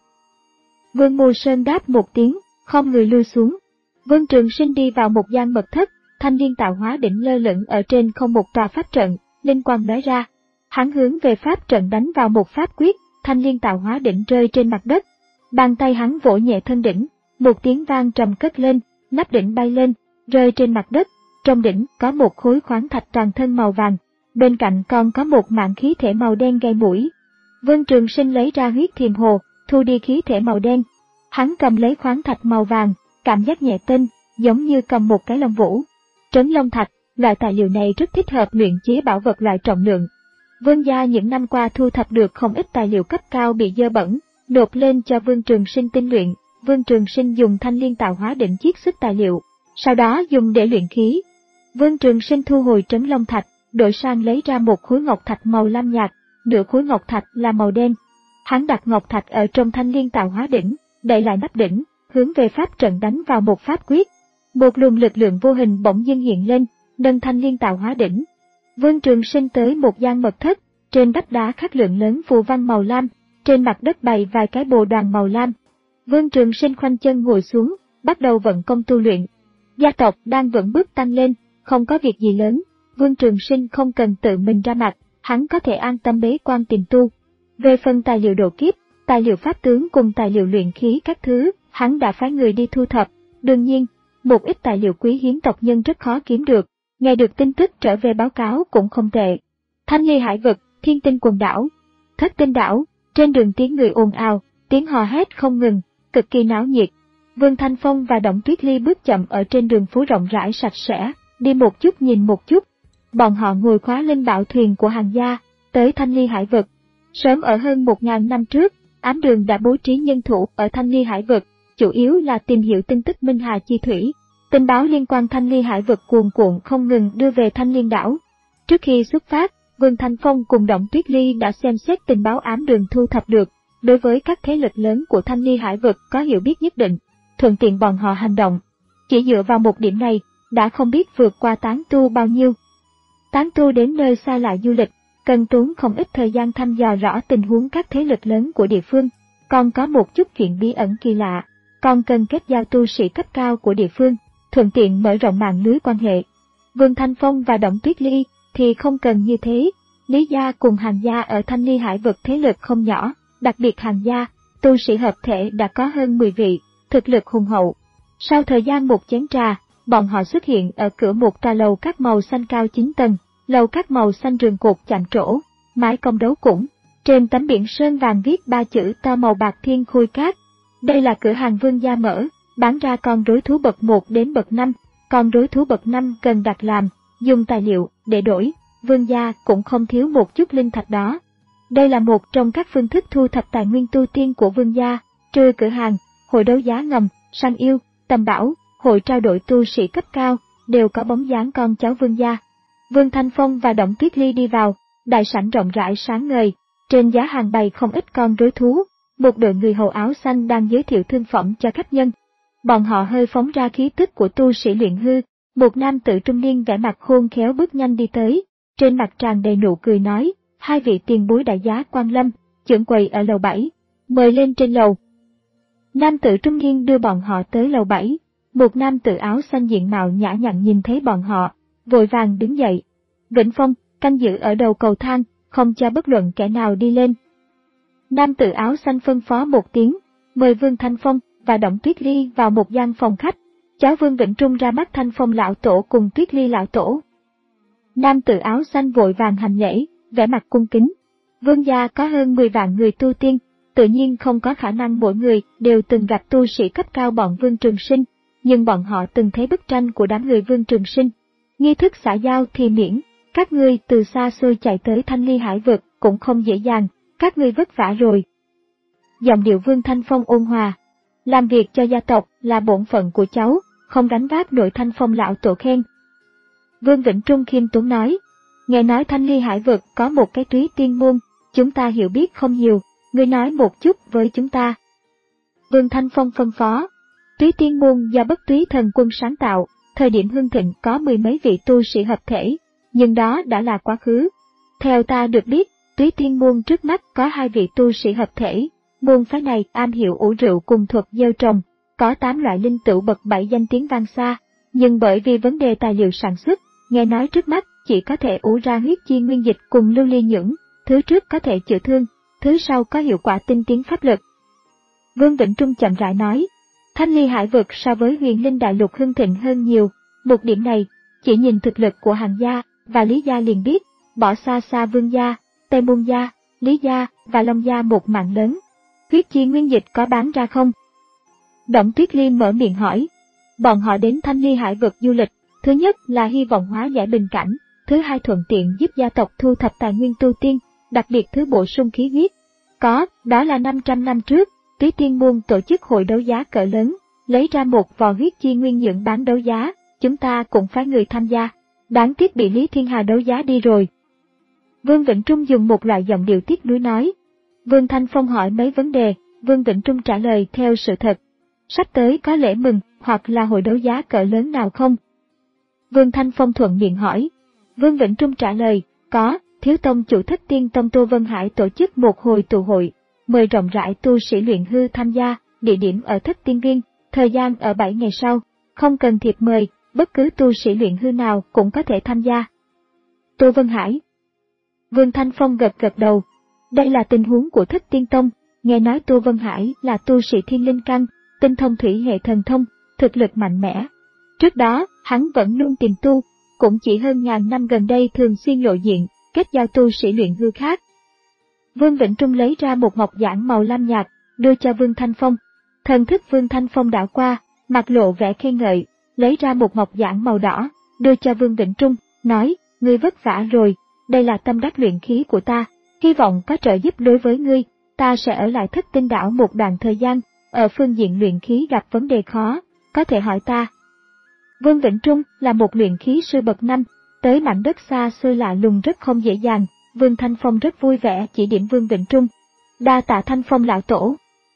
Vương Mô Sơn đáp một tiếng, không người lui xuống. Vương Trường Sinh đi vào một gian mật thất, Thanh Liên tạo hóa đỉnh lơ lửng ở trên không một tòa pháp trận, linh quang lóe ra. Hắn hướng về pháp trận đánh vào một pháp quyết, Thanh Liên tạo hóa đỉnh rơi trên mặt đất. Bàn tay hắn vỗ nhẹ thân đỉnh, một tiếng vang trầm cất lên, nắp đỉnh bay lên, rơi trên mặt đất. Trong đỉnh có một khối khoáng thạch toàn thân màu vàng, bên cạnh còn có một mảng khí thể màu đen gây mũi. Vương Trường Sinh lấy ra huyết thiềm hồ, thu đi khí thể màu đen. Hắn cầm lấy khoáng thạch màu vàng, cảm giác nhẹ tinh, giống như cầm một cái lông vũ. Trấn Long Thạch, loại tài liệu này rất thích hợp luyện chế bảo vật loại trọng lượng. Vương gia những năm qua thu thập được không ít tài liệu cấp cao bị dơ bẩn, nộp lên cho Vương Trường Sinh tinh luyện. Vương Trường Sinh dùng Thanh Liên tạo hóa đỉnh chiết xuất tài liệu, sau đó dùng để luyện khí. Vương Trường Sinh thu hồi Trấn Long Thạch, đổi sang lấy ra một khối ngọc thạch màu lam nhạt, nửa khối ngọc thạch là màu đen. Hắn đặt ngọc thạch ở trong Thanh Liên tạo hóa đỉnh, đậy lại nắp đỉnh, hướng về pháp trận đánh vào một pháp quyết. Một luồng lực lượng vô hình bỗng dưng hiện lên, nâng Thanh Liên tạo hóa đỉnh. Vương Trường Sinh tới một gian mật thất, trên vách đá khắc lượng lớn phù văn màu lam, trên mặt đất bày vài cái bồ đoàn màu lam. Vương Trường Sinh khoanh chân ngồi xuống, bắt đầu vận công tu luyện. Gia tộc đang vững bước tăng lên, không có việc gì lớn, Vương Trường Sinh không cần tự mình ra mặt, hắn có thể an tâm bế quan tìm tu. Về phần tài liệu độ kiếp, tài liệu pháp tướng cùng tài liệu luyện khí các thứ, hắn đã phái người đi thu thập. Đương nhiên, một ít tài liệu quý hiếm tộc nhân rất khó kiếm được, nghe được tin tức trở về báo cáo cũng không tệ. Thanh Ly hải vực, Thiên Tinh quần đảo, Thất Tinh đảo, trên đường tiếng người ồn ào, tiếng hò hét không ngừng, cực kỳ náo nhiệt. Vương Thanh Phong và Đổng Tuyết Ly bước chậm ở trên đường phố rộng rãi sạch sẽ, đi một chút nhìn một chút. Bọn họ ngồi khóa lên bảo thuyền của Hàn gia, tới Thanh Ly Hải vực. Sớm ở hơn một ngàn năm trước, ám đường đã bố trí nhân thủ ở Thanh Ly Hải vực, chủ yếu là tìm hiểu tin tức Minh Hà chi thủy. Tình báo liên quan Thanh Ly Hải vực cuồn cuộn không ngừng đưa về Thanh Liên đảo. Trước khi xuất phát, Vương Thanh Phong cùng Đổng Tuyết Ly đã xem xét tình báo ám đường thu thập được, đối với các thế lực lớn của Thanh Ly Hải vực có hiểu biết nhất định, thuận tiện bọn họ hành động. Chỉ dựa vào một điểm này, đã không biết vượt qua tán tu bao nhiêu. Tán tu đến nơi xa lạ du lịch, cần tốn không ít thời gian thăm dò rõ tình huống các thế lực lớn của địa phương, còn có một chút chuyện bí ẩn kỳ lạ, còn cần kết giao tu sĩ cấp cao của địa phương, thuận tiện mở rộng mạng lưới quan hệ. Vương Thanh Phong và Đổng Tuyết Ly thì không cần như thế. Lý gia cùng Hàn gia ở Thanh Ly Hải vực thế lực không nhỏ, đặc biệt Hàn gia, tu sĩ hợp thể đã có hơn mười vị, thực lực hùng hậu. Sau thời gian một chén trà, bọn họ xuất hiện ở cửa một tòa lầu các màu xanh cao chín tầng, lầu các màu xanh rường cột chạm trổ, mái cong đấu cũng. Trên tấm biển sơn vàng viết ba chữ to màu bạc Thiên Khôi Cát. Đây là cửa hàng Vương gia mở, bán ra con rối thú bậc một đến bậc năm, con rối thú bậc năm cần đặt làm, dùng tài liệu để đổi, Vương gia cũng không thiếu một chút linh thạch đó. Đây là một trong các phương thức thu thập tài nguyên tu tiên của Vương gia, trừ cửa hàng, hội đấu giá ngầm, săn yêu, tầm bảo, hội trao đổi tu sĩ cấp cao, đều có bóng dáng con cháu Vương gia. Vương Thanh Phong và Đổng Tuyết Ly đi vào, đại sảnh rộng rãi sáng ngời, trên giá hàng bày không ít con rối thú, một đội người hầu áo xanh đang giới thiệu thương phẩm cho khách nhân. Bọn họ hơi phóng ra khí tức của tu sĩ luyện hư, một nam tử trung niên vẻ mặt khôn khéo bước nhanh đi tới, trên mặt tràn đầy nụ cười nói, hai vị tiền bối đại giá quan lâm, trưởng quầy ở lầu bảy, mời lên trên lầu. Nam tử trung niên đưa bọn họ tới lầu bảy, một nam tử áo xanh diện mạo nhã nhặn nhìn thấy bọn họ, vội vàng đứng dậy. Vĩnh Phong, canh giữ ở đầu cầu thang, không cho bất luận kẻ nào đi lên. Nam tử áo xanh phân phó một tiếng, mời Vương Thanh Phong và Đổng Tuyết Ly vào một gian phòng khách. Cháu Vương Vĩnh Trung ra mắt Thanh Phong lão tổ cùng Tuyết Ly lão tổ. Nam tử áo xanh vội vàng hành lễ, vẻ mặt cung kính. Vương gia có hơn mười vạn người tu tiên, tự nhiên không có khả năng mỗi người đều từng gặp tu sĩ cấp cao bọn Vương Trường Sinh, nhưng bọn họ từng thấy bức tranh của đám người Vương Trường Sinh. Nghi thức xã giao thì miễn, các ngươi từ xa xôi chạy tới Thanh Ly Hải vực cũng không dễ dàng, các ngươi vất vả rồi. Giọng điệu Vương Thanh Phong ôn hòa, làm việc cho gia tộc là bổn phận của cháu, không gánh vác nổi. Thanh Phong lão tổ khen. Vương Vĩnh Trung khiêm tốn nói, nghe nói Thanh Ly Hải vực có một cái Túy Tiên môn, chúng ta hiểu biết không nhiều, ngươi nói một chút với chúng ta. Vương Thanh Phong phân phó, Túy Tiên môn do Bất Túy Thần Quân sáng tạo, thời điểm hưng thịnh có mười mấy vị tu sĩ hợp thể, nhưng đó đã là quá khứ. Theo ta được biết, Túy Tiên môn trước mắt có hai vị tu sĩ hợp thể, môn phái này am hiểu ủ rượu cùng thuật gieo trồng, có tám loại linh tửu bậc bảy danh tiếng vang xa, nhưng bởi vì vấn đề tài liệu sản xuất, nghe nói trước mắt chỉ có thể ủ ra huyết chi nguyên dịch cùng lưu ly nhưỡng, thứ trước có thể chữa thương, thứ sau có hiệu quả tinh tiến pháp lực. Vương Vĩnh Trung chậm rãi nói, Thanh Ly Hải vực so với Huyền Linh Đại Lục hưng thịnh hơn nhiều, một điểm này, chỉ nhìn thực lực của Hàn gia và Lý gia liền biết, bỏ xa xa Vương gia, Tây Môn gia, Lý gia và Long gia một mạng lớn. Huyết chi nguyên dịch có bán ra không? Đổng Tuyết Ly mở miệng hỏi. Bọn họ đến Thanh Ly Hải vực du lịch, thứ nhất là hy vọng hóa giải bình cảnh, thứ hai thuận tiện giúp gia tộc thu thập tài nguyên tu tiên, đặc biệt thứ bổ sung khí huyết. Có, đó là năm trăm năm trước, Túy Tiên môn tổ chức hội đấu giá cỡ lớn, lấy ra một vò huyết chi nguyên dưỡng bán đấu giá, chúng ta cũng phái người tham gia, đáng tiếc bị Lý Thiên Hà đấu giá đi rồi. Vương Vĩnh Trung dùng một loại giọng điệu tiếc nuối nói. Vương Thanh Phong hỏi mấy vấn đề, Vương Vĩnh Trung trả lời theo sự thật. Sắp tới có lễ mừng hoặc là hội đấu giá cỡ lớn nào không? Vương Thanh Phong thuận miệng hỏi. Vương Vĩnh Trung trả lời, có, thiếu tông chủ Thất Tiên Tông Tô Vân Hải tổ chức một hồi tụ hội, mời rộng rãi tu sĩ luyện hư tham gia, địa điểm ở Thất Tiên Viên, thời gian ở bảy ngày sau, không cần thiệp mời, bất cứ tu sĩ luyện hư nào cũng có thể tham gia. Tô Vân Hải. Vương Thanh Phong gật gật đầu. Đây là tình huống của Thất Tiên Tông, nghe nói Tô Vân Hải là tu sĩ thiên linh căn, tinh thông thủy hệ thần thông, thực lực mạnh mẽ. Trước đó, hắn vẫn luôn tìm tu, cũng chỉ hơn ngàn năm gần đây thường xuyên lộ diện, kết giao tu sĩ luyện hư khác. Vương Vĩnh Trung lấy ra một ngọc giản màu lam nhạt, đưa cho Vương Thanh Phong. Thần thức Vương Thanh Phong đảo qua, mặt lộ vẻ khen ngợi, lấy ra một ngọc giản màu đỏ, đưa cho Vương Vĩnh Trung, nói, ngươi vất vả rồi, đây là tâm đắc luyện khí của ta, hy vọng có trợ giúp đối với ngươi, ta sẽ ở lại Thất Tinh đảo một đoạn thời gian, ở phương diện luyện khí gặp vấn đề khó, có thể hỏi ta. Vương Vĩnh Trung là một luyện khí sư bậc năm, tới mảnh đất xa xôi lạ lùng rất không dễ dàng, Vương Thanh Phong rất vui vẻ chỉ điểm Vương Vĩnh Trung. Đa tạ Thanh Phong lão tổ.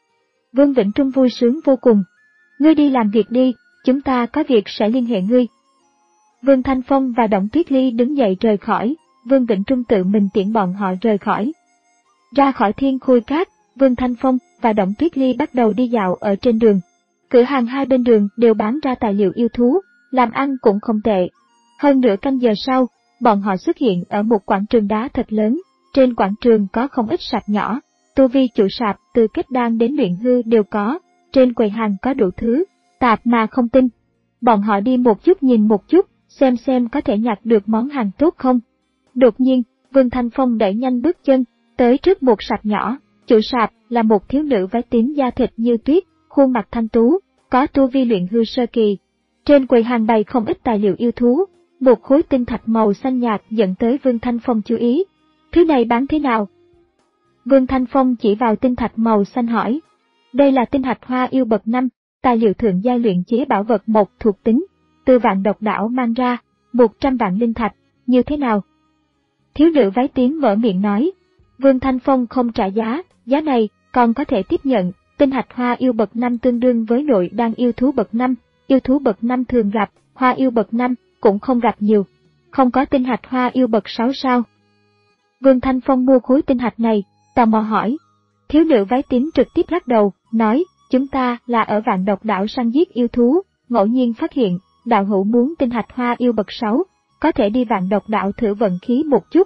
Vương Vĩnh Trung vui sướng vô cùng. Ngươi đi làm việc đi, chúng ta có việc sẽ liên hệ ngươi. Vương Thanh Phong và Đổng Tuyết Ly đứng dậy rời khỏi, Vương Vĩnh Trung tự mình tiễn bọn họ rời khỏi. Ra khỏi Thiên Khôi Cát, Vương Thanh Phong và Đổng Tuyết Ly bắt đầu đi dạo ở trên đường. Cửa hàng hai bên đường đều bán ra tài liệu yêu thú, làm ăn cũng không tệ. Hơn nửa canh giờ sau, bọn họ xuất hiện ở một quảng trường đá thật lớn, trên quảng trường có không ít sạp nhỏ, tu vi chủ sạp từ kết đan đến luyện hư đều có, trên quầy hàng có đủ thứ, tạp mà không tin. Bọn họ đi một chút nhìn một chút, xem xem có thể nhặt được món hàng tốt không. Đột nhiên, Vương Thanh Phong đẩy nhanh bước chân, tới trước một sạp nhỏ, chủ sạp là một thiếu nữ váy tím da thịt như tuyết, khuôn mặt thanh tú, có tu vi luyện hư sơ kỳ. Trên quầy hàng bày không ít tài liệu yêu thú, một khối tinh thạch màu xanh nhạt dẫn tới Vương Thanh Phong chú ý. Thứ này bán thế nào? Vương Thanh Phong chỉ vào tinh thạch màu xanh hỏi. Đây là tinh thạch hoa yêu bậc năm, tài liệu thượng giai luyện chế bảo vật một thuộc tính, từ vạn độc đảo mang ra, một trăm vạn linh thạch, như thế nào? Thiếu nữ váy tím mở miệng nói. Vương Thanh Phong không trả giá, giá này còn có thể tiếp nhận, tinh thạch hoa yêu bậc năm tương đương với nội đan yêu thú bậc năm, yêu thú bậc năm thường gặp, hoa yêu bậc năm cũng không gặp nhiều. Không có tinh thạch hoa yêu bậc sáu sao? Vương Thanh Phong mua khối tinh thạch này, tò mò hỏi. Thiếu nữ váy tím trực tiếp lắc đầu, nói, chúng ta là ở vạn độc đảo săn giết yêu thú, ngẫu nhiên phát hiện, đạo hữu muốn tinh thạch hoa yêu bậc sáu, có thể đi vạn độc đảo thử vận khí một chút.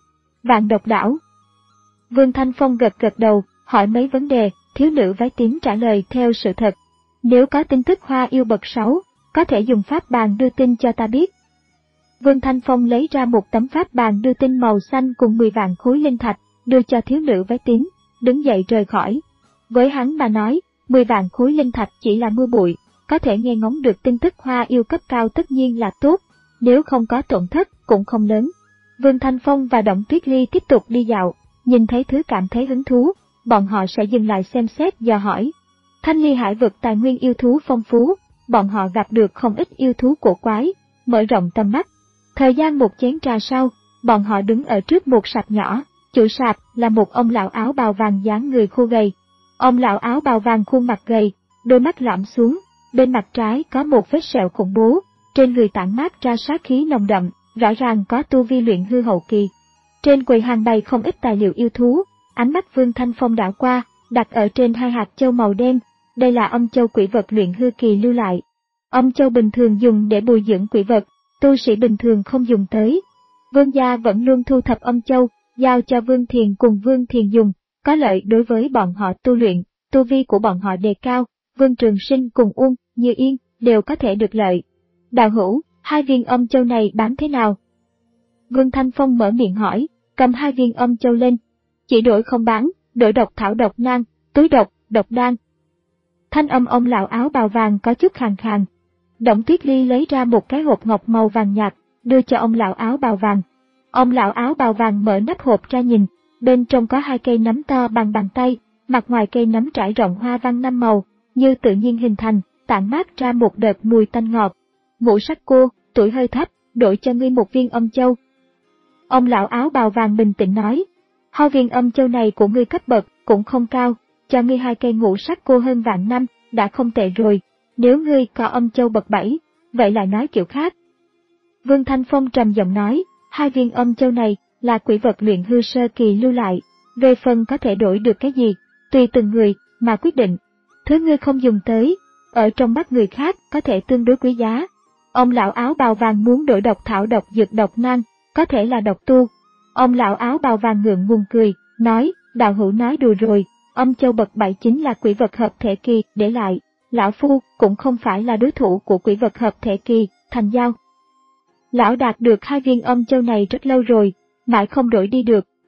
Vạn độc đảo. Vương Thanh Phong gật gật đầu, hỏi mấy vấn đề, thiếu nữ váy tím trả lời theo sự thật. Nếu có tin tức hoa yêu bậc sáu, có thể dùng pháp bàn đưa tin cho ta biết. Vương Thanh Phong lấy ra một tấm pháp bàn đưa tin màu xanh cùng mười vạn khối linh thạch, đưa cho thiếu nữ váy tím, đứng dậy rời khỏi. Với hắn mà nói, mười vạn khối linh thạch chỉ là mưa bụi, có thể nghe ngóng được tin tức hoa yêu cấp cao tất nhiên là tốt, nếu không có tổn thất cũng không lớn. Vương Thanh Phong và Đổng Tuyết Ly tiếp tục đi dạo, nhìn thấy thứ cảm thấy hứng thú, bọn họ sẽ dừng lại xem xét dò hỏi. Thanh Ly hải vực tài nguyên yêu thú phong phú, bọn họ gặp được không ít yêu thú cổ quái, mở rộng tầm mắt. Thời gian một chén trà sau, bọn họ đứng ở trước một sạp nhỏ, chủ sạp là một ông lão áo bào vàng dáng người khô gầy. Ông lão áo bào vàng khuôn mặt gầy, đôi mắt lõm xuống, bên mặt trái có một vết sẹo khủng bố, trên người tản mát ra sát khí nồng đậm, rõ ràng có tu vi luyện hư hậu kỳ. Trên quầy hàng bày không ít tài liệu yêu thú, ánh mắt Vương Thanh Phong đảo qua, đặt ở trên hai hạt châu màu đen, đây là âm châu quỷ vật luyện hư kỳ lưu lại. Âm châu bình thường dùng để bồi dưỡng quỷ vật, tu sĩ bình thường không dùng tới. Vương gia vẫn luôn thu thập âm châu, giao cho Vương Thiền cùng Vương Thiền dùng, có lợi đối với bọn họ tu luyện, tu vi của bọn họ đề cao, Vương Trường Sinh cùng Uông, Như Yên, đều có thể được lợi. Đạo hữu, hai viên âm châu này bán thế nào? Vương Thanh Phong mở miệng hỏi, cầm hai viên âm châu lên. Chỉ đổi không bán, đổi độc thảo độc nang, túi độc, độc đan. Thanh âm ông lão áo bào vàng có chút khàn khàn. Đổng Tuyết Ly lấy ra một cái hộp ngọc màu vàng nhạt, đưa cho ông lão áo bào vàng. Ông lão áo bào vàng mở nắp hộp ra nhìn, bên trong có hai cây nấm to bằng bàn tay, mặt ngoài cây nấm trải rộng hoa văn năm màu, như tự nhiên hình thành, tản mát ra một đợt mùi tanh ngọt. Ngũ sắc cô, tuổi hơi thấp, đổi cho ngươi một viên âm châu. Ông lão áo bào vàng bình tĩnh nói, hai viên âm châu này của ngươi cấp bậc cũng không cao, cho ngươi hai cây ngũ sắc cô hơn vạn năm, đã không tệ rồi. Nếu ngươi có âm châu bậc bảy, vậy lại nói kiểu khác. Vương Thanh Phong trầm giọng nói, hai viên âm châu này là quỷ vật luyện hư sơ kỳ lưu lại, về phần có thể đổi được cái gì, tùy từng người mà quyết định. Thứ ngươi không dùng tới, ở trong mắt người khác có thể tương đối quý giá. Ông lão áo bào vàng muốn đổi độc thảo độc dược độc nang, có thể là độc tu. Ông lão áo bào vàng ngượng ngùng cười, nói, đạo hữu nói đùa rồi, âm châu bậc bảy chính là quỷ vật hợp thể kỳ để lại. Lão Phu cũng không phải là đối thủ của quỷ vật hợp thể kỳ, thành giao. Lão đạt được hai viên âm châu này rất lâu rồi, mãi không đổi đi được,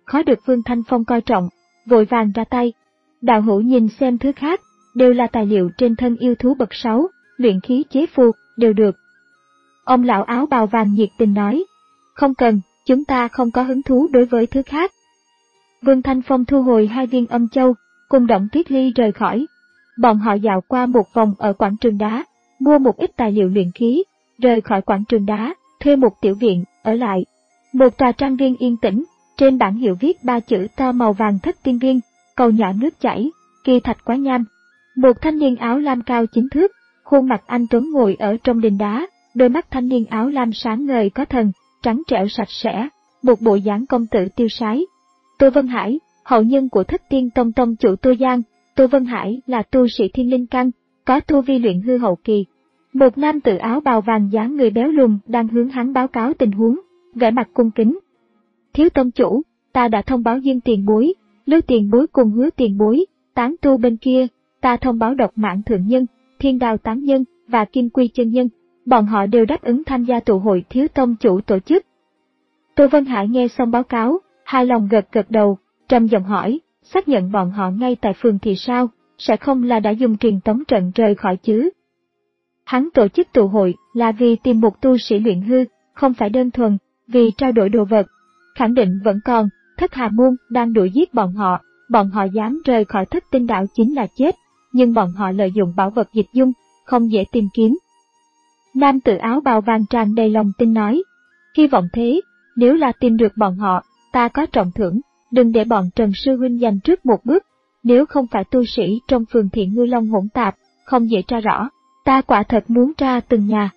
khó được Vương Thanh Phong coi trọng, vội vàng ra tay. Đạo hữu nhìn xem thứ khác, đều là tài liệu trên thân yêu thú bậc sáu, luyện khí chế phù, đều được. Ông lão áo bào vàng nhiệt tình nói, không cần, chúng ta không có hứng thú đối với thứ khác. Vương Thanh Phong thu hồi hai viên âm châu, cùng Động Tuyết Ly rời khỏi. Bọn họ dạo qua một vòng ở quảng trường đá, mua một ít tài liệu luyện khí, rời khỏi quảng trường đá, thuê một tiểu viện, ở lại. Một tòa trang viên yên tĩnh, trên bảng hiệu viết ba chữ to màu vàng Thất Tiên Viên, cầu nhỏ nước chảy, kỳ thạch quá nham. Một thanh niên áo lam cao chín thước, khuôn mặt anh tuấn ngồi ở trong đình đá, đôi mắt thanh niên áo lam sáng ngời có thần, trắng trẻo sạch sẽ, một bộ dáng công tử tiêu sái. Tô Vân Hải, hậu nhân của Thất Tiên Tông tông chủ Tô Giang. Tô Vân Hải là tu sĩ thiên linh căn, có tu vi luyện hư hậu kỳ. Một nam tử áo bào vàng dáng người béo lùn đang hướng hắn báo cáo tình huống, vẻ mặt cung kính. Thiếu tông chủ, ta đã thông báo Dương tiền bối, Lưu tiền bối cùng Hứa tiền bối, tán tu bên kia, ta thông báo Độc Mãn thượng nhân, Thiên Đao tán nhân và Kim Quy chân nhân, bọn họ đều đáp ứng tham gia tụ hội thiếu tông chủ tổ chức. Tô Vân Hải nghe xong báo cáo, hài lòng gật gật đầu, trầm giọng hỏi, xác nhận bọn họ ngay tại phường thì sao, sẽ không là đã dùng truyền tống trận rời khỏi chứ? Hắn tổ chức tụ hội là vì tìm một tu sĩ luyện hư, không phải đơn thuần vì trao đổi đồ vật. Khẳng định vẫn còn, Thất Hà Môn đang đuổi giết bọn họ, bọn họ dám rời khỏi Thất Tinh Đạo chính là chết, nhưng bọn họ lợi dụng bảo vật dịch dung, không dễ tìm kiếm. Nam tử áo bào vàng tràn đầy lòng tin nói, hy vọng thế, nếu là tìm được bọn họ, ta có trọng thưởng, đừng để bọn Trần Sư Huynh giành trước một bước, nếu không phải tu sĩ trong phường Thiện Ngư Long hỗn tạp, không dễ tra rõ, ta quả thật muốn tra từng nhà.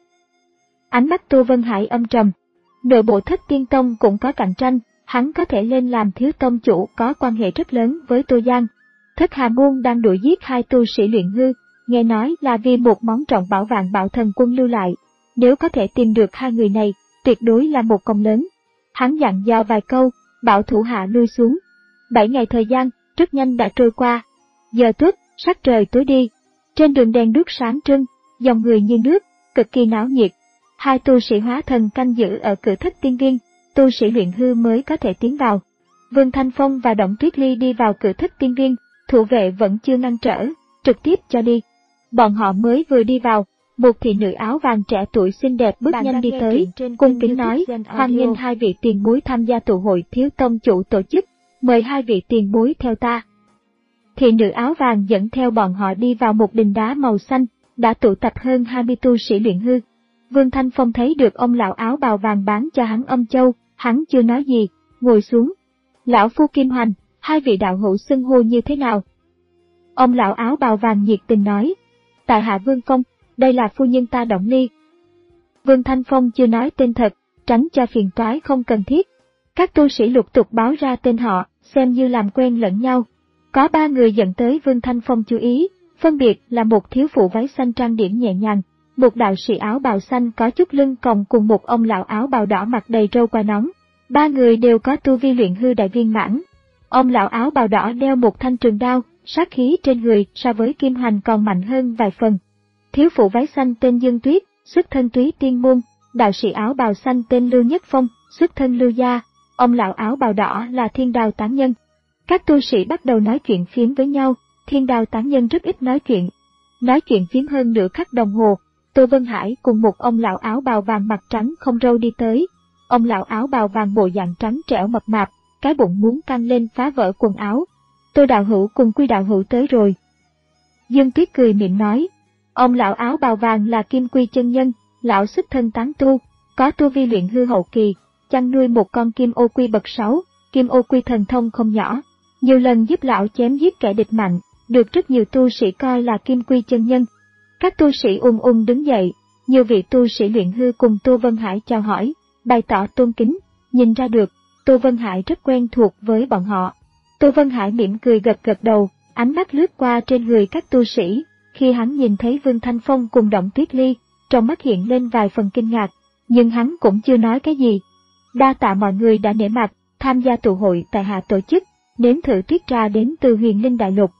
Ánh mắt Tô Vân Hải âm trầm, nội bộ Thất Tiên Tông cũng có cạnh tranh, hắn có thể lên làm thiếu tông chủ có quan hệ rất lớn với Tô Giang. Thất Hà Môn đang đuổi giết hai tu sĩ luyện hư, nghe nói là vì một món trọng bảo vạn Bảo Thần Quân lưu lại, nếu có thể tìm được hai người này, tuyệt đối là một công lớn. Hắn dặn dò vài câu, bảo thủ hạ lui xuống. Bảy ngày thời gian, rất nhanh đã trôi qua. Giờ tuất, sắc trời tối đi. Trên đường đèn đuốc sáng trưng, dòng người như nước, cực kỳ náo nhiệt. Hai tu sĩ hóa thần canh giữ ở cửa Thất Tiên Viên, tu sĩ luyện hư mới có thể tiến vào. Vương Thanh Phong và Động Tuyết Ly đi vào cửa Thất Tiên Viên, thủ vệ vẫn chưa ngăn trở, trực tiếp cho đi. Bọn họ mới vừa đi vào, một thị nữ áo vàng trẻ tuổi xinh đẹp bước nhanh đi tới, cung kính nói, hoan nghênh hai vị tiền bối tham gia tụ hội thiếu tông chủ tổ chức, mời hai vị tiền bối theo ta. Thị nữ áo vàng dẫn theo bọn họ đi vào một đình đá màu xanh, đã tụ tập hơn hai mươi tu sĩ luyện hư. Vương Thanh Phong thấy được ông lão áo bào vàng bán cho hắn âm châu, hắn chưa nói gì, ngồi xuống. Lão phu Kim Hoành, hai vị đạo hữu xưng hô như thế nào? Ông lão áo bào vàng nhiệt tình nói, tại hạ Vương Phong, đây là phu nhân ta Động Ly. Vương Thanh Phong chưa nói tên thật, tránh cho phiền toái không cần thiết. Các tu sĩ lục tục báo ra tên họ, xem như làm quen lẫn nhau. Có ba người dẫn tới Vương Thanh Phong chú ý, phân biệt là một thiếu phụ váy xanh trang điểm nhẹ nhàng, một đạo sĩ áo bào xanh có chút lưng còng cùng một ông lão áo bào đỏ mặt đầy râu quai nón. Ba người đều có tu vi luyện hư đại viên mãn. Ông lão áo bào đỏ đeo một thanh trường đao, sát khí trên người so với Kim Hoành còn mạnh hơn vài phần. Thiếu phụ váy xanh tên Dương Tuyết, xuất thân Túy Tiên Môn, đạo sĩ áo bào xanh tên Lưu Nhất Phong, xuất thân Lưu Gia, ông lão áo bào đỏ là Thiên Đao tán nhân. Các tu sĩ bắt đầu nói chuyện phiếm với nhau, Thiên Đao tán nhân rất ít nói chuyện. Nói chuyện phiếm hơn nửa khắc đồng hồ, Tô Vân Hải cùng một ông lão áo bào vàng mặt trắng không râu đi tới. Ông lão áo bào vàng bộ dạng trắng trẻo mập mạp, cái bụng muốn căng lên phá vỡ quần áo. Tô đạo hữu cùng Quy đạo hữu tới rồi. Dương Tuyết cười miệng nói, ông lão áo bào vàng là Kim Quy chân nhân, lão xuất thân tán tu, có tu vi luyện hư hậu kỳ, chăn nuôi một con kim ô quy bậc sáu, kim ô quy thần thông không nhỏ, nhiều lần giúp lão chém giết kẻ địch mạnh, được rất nhiều tu sĩ coi là Kim Quy chân nhân. Các tu sĩ ung ung đứng dậy, nhiều vị tu sĩ luyện hư cùng Tô Vân Hải chào hỏi, bày tỏ tôn kính, nhìn ra được, Tô Vân Hải rất quen thuộc với bọn họ. Tô Vân Hải mỉm cười gật gật đầu, ánh mắt lướt qua trên người các tu sĩ, khi hắn nhìn thấy Vương Thanh Phong cùng Động Tuyết Ly, trong mắt hiện lên vài phần kinh ngạc, nhưng hắn cũng chưa nói cái gì. Đa tạ mọi người đã nể mặt, tham gia tụ hội tại hạ tổ chức, nếm thử tuyết trà đến từ Huyền Linh Đại Lục.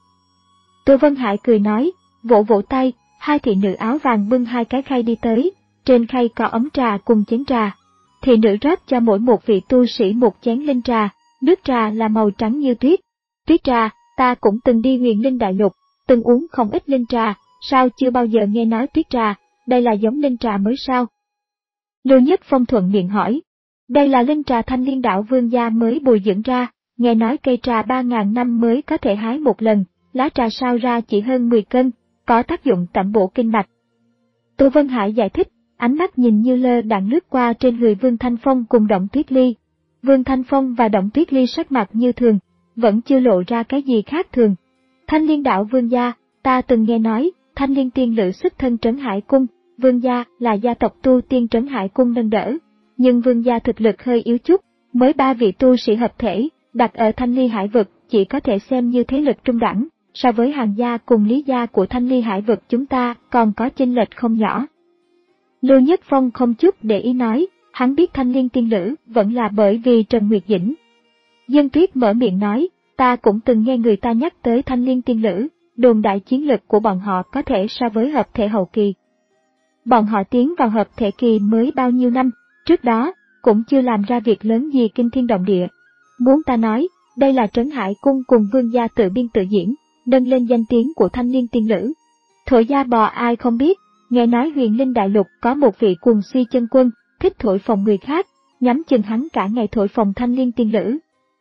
Tô Vân Hải cười nói, vỗ vỗ tay, hai thị nữ áo vàng bưng hai cái khay đi tới, trên khay có ấm trà cùng chén trà. Thị nữ rót cho mỗi một vị tu sĩ một chén linh trà, Nước trà là màu trắng như tuyết. Tuyết trà, ta cũng từng đi Huyền Linh Đại Lục, từng uống không ít linh trà, sao chưa bao giờ nghe nói tuyết trà, đây là giống linh trà mới sao? Lưu Nhất Phong thuận miệng hỏi. Đây là linh trà Thanh Liên Đảo Vương gia mới bồi dưỡng ra, nghe nói cây trà ba ngàn năm mới có thể hái một lần, lá trà sao ra chỉ hơn mười cân, có tác dụng tẩm bổ kinh mạch. Tô Vân Hải giải thích, ánh mắt nhìn như lơ đãng lướt qua trên người Vương Thanh Phong cùng Động Tuyết Ly. Vương Thanh Phong và Động Tuyết Ly sắc mặt như thường, vẫn chưa lộ ra cái gì khác thường. Thanh Liên Đảo Vương gia, ta từng nghe nói, Thanh Liên tiên lữ xuất thân Trấn Hải Cung, Vương gia là gia tộc tu tiên Trấn Hải Cung nâng đỡ, nhưng Vương gia thực lực hơi yếu chút, mới ba vị tu sĩ hợp thể, đặt ở Thanh Ly Hải vực chỉ có thể xem như thế lực trung đẳng, so với Hàn gia cùng Lý gia của Thanh Ly Hải vực chúng ta còn có chênh lệch không nhỏ. Lưu Nhất Phong không chút để ý nói, hắn biết Thanh Liên tiên lữ vẫn là bởi vì Trần Nguyệt Dĩnh. Dương Tuyết mở miệng nói, ta cũng từng nghe người ta nhắc tới Thanh Liên tiên lữ, đồn đại chiến lực của bọn họ có thể so với hợp thể hậu kỳ. Bọn họ tiến vào hợp thể kỳ mới bao nhiêu năm, trước đó cũng chưa làm ra việc lớn gì kinh thiên động địa. Muốn ta nói, đây là Trấn Hải Cung cùng Vương gia tự biên tự diễn, nâng lên danh tiếng của Thanh Liên tiên lữ. Thổi da bò ai không biết, nghe nói Huyền Linh Đại Lục có một vị cuồng si chân quân, thích thổi phồng người khác, nhắm chừng hắn cả ngày thổi phồng Thanh Liên tiên lữ.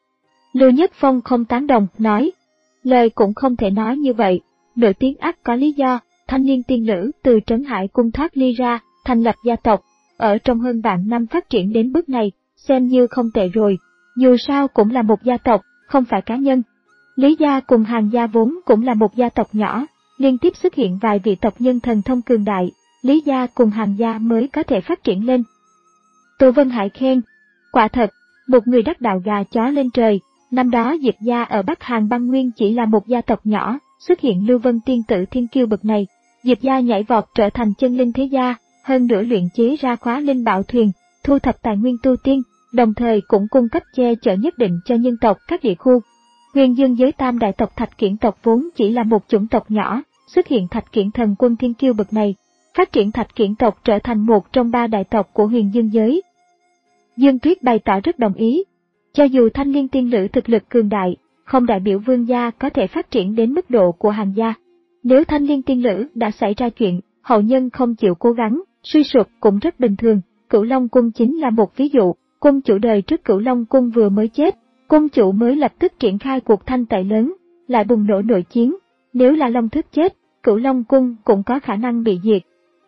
Lưu Nhất Phong không tán đồng, nói, lời cũng không thể nói như vậy, nổi tiếng ắt có lý do, Thanh Liên tiên lữ từ Trấn Hải Cung thoát ly ra, thành lập gia tộc, ở trong hơn vạn năm phát triển đến bước này, xem như không tệ rồi, dù sao cũng là một gia tộc, không phải cá nhân. Lý gia cùng Hàn gia vốn cũng là một gia tộc nhỏ, liên tiếp xuất hiện vài vị tộc nhân thần thông cường đại, Lý gia cùng Hàn gia mới có thể phát triển lên. Tô Vân Hải khen, quả thật, một người đắc đạo gà chó lên trời, năm đó Diệp gia ở Bắc Hàn băng nguyên chỉ là một gia tộc nhỏ, xuất hiện Lưu Vân tiên tử thiên kiêu bậc này, Diệp gia nhảy vọt trở thành chân linh thế gia, hơn nữa luyện chế ra khóa linh bảo thuyền, thu thập tài nguyên tu tiên, đồng thời cũng cung cấp che chở nhất định cho nhân tộc các địa khu. Huyền Dương giới tam đại tộc Thạch Kiển tộc vốn chỉ là một chủng tộc nhỏ, xuất hiện Thạch Kiển thần quân thiên kiêu bậc này, phát triển Thạch Kiển tộc trở thành một trong ba đại tộc của Huyền Dương giới. Dương Tuyết bày tỏ rất đồng ý. Cho dù Thanh Liên tiên lữ thực lực cường đại, không đại biểu Vương gia có thể phát triển đến mức độ của Hàn gia. Nếu Thanh Liên tiên lữ đã xảy ra chuyện, hậu nhân không chịu cố gắng, suy sụp cũng rất bình thường. Cửu Long Cung chính là một ví dụ, cung chủ đời trước Cửu Long Cung vừa mới chết, cung chủ mới lập tức triển khai cuộc thanh tẩy lớn, lại bùng nổ nội chiến. Nếu là Long Thước chết, Cửu Long Cung cũng có khả năng bị diệt.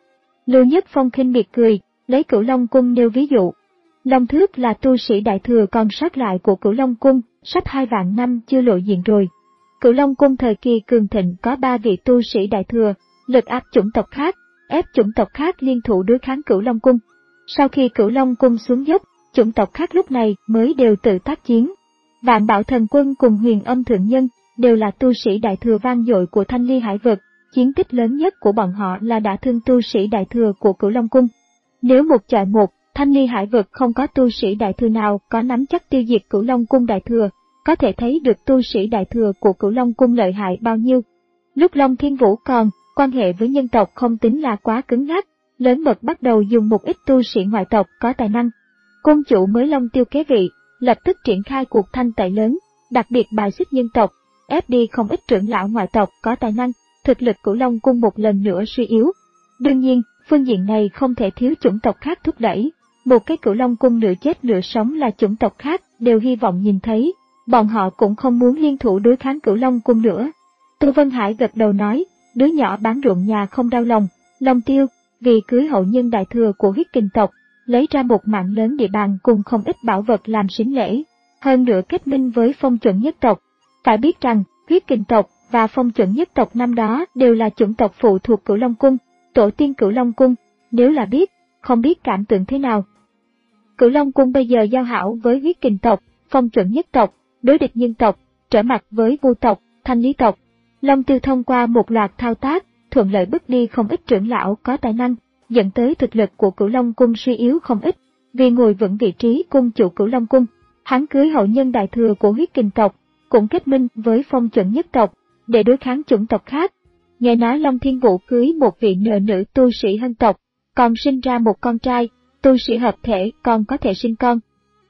Lưu Nhất Phong khinh miệt cười, lấy Cửu Long Cung nêu ví dụ. Long Thước là tu sĩ đại thừa còn sót lại của Cửu Long Cung, sắp hai vạn năm chưa lộ diện rồi. Cửu Long Cung thời kỳ cường thịnh có ba vị tu sĩ đại thừa, lực áp chủng tộc khác, ép chủng tộc khác liên thủ đối kháng Cửu Long Cung. Sau khi Cửu Long Cung xuống dốc, chủng tộc khác lúc này mới đều tự tác chiến. Vạn Bảo Thần Quân cùng Huyền Âm Thượng Nhân đều là tu sĩ đại thừa vang dội của Thanh Ly Hải vực, chiến tích lớn nhất của bọn họ là đả thương tu sĩ đại thừa của Cửu Long Cung. Nếu một chọi một, Thanh Ly Hải vực không có tu sĩ đại thừa nào có nắm chắc tiêu diệt Cửu Long Cung đại thừa, có thể thấy được tu sĩ đại thừa của Cửu Long Cung lợi hại bao nhiêu. Lúc Long Thiên Vũ còn, quan hệ với nhân tộc không tính là quá cứng ngắc, lớn mật bắt đầu dùng một ít tu sĩ ngoại tộc có tài năng. Cung chủ mới Long Tiêu kế vị, lập tức triển khai cuộc thanh tẩy lớn, đặc biệt bài xích nhân tộc, ép đi không ít trưởng lão ngoại tộc có tài năng, thực lực Cửu Long Cung một lần nữa suy yếu. Đương nhiên, phương diện này không thể thiếu chủng tộc khác thúc đẩy. Một cái Cửu Long Cung nửa chết nửa sống là chủng tộc khác đều hy vọng nhìn thấy, bọn họ cũng không muốn liên thủ đối kháng Cửu Long Cung nữa. Tô Vân Hải gật đầu nói, đứa nhỏ bán ruộng nhà không đau lòng, Long Tiêu, vì cưới hậu nhân đại thừa của huyết kình tộc, lấy ra một mạng lớn địa bàn cùng không ít bảo vật làm sính lễ, hơn nữa kết minh với Phong Chuẩn nhất tộc. Phải biết rằng, huyết kình tộc và Phong Chuẩn nhất tộc năm đó đều là chủng tộc phụ thuộc Cửu Long Cung, tổ tiên Cửu Long Cung, nếu là biết, không biết cảm tưởng thế nào. Cửu Long Cung bây giờ giao hảo với huyết kình tộc, Phong Chuẩn nhất tộc, đối địch nhân tộc, trở mặt với Vu tộc, Thanh Lý tộc. Long Tiêu thông qua một loạt thao tác, thuận lợi bức đi không ít trưởng lão có tài năng, dẫn tới thực lực của Cửu Long Cung suy yếu không ít. Vì ngồi vững vị trí cung chủ Cửu Long Cung, hắn cưới hậu nhân đại thừa của huyết kình tộc, cũng kết minh với Phong Chuẩn nhất tộc, để đối kháng chủng tộc khác. Nghe nói Long Thiên Vũ cưới một vị nợ nữ tu sĩ hân tộc, còn sinh ra một con trai, tu sĩ hợp thể còn có thể sinh con.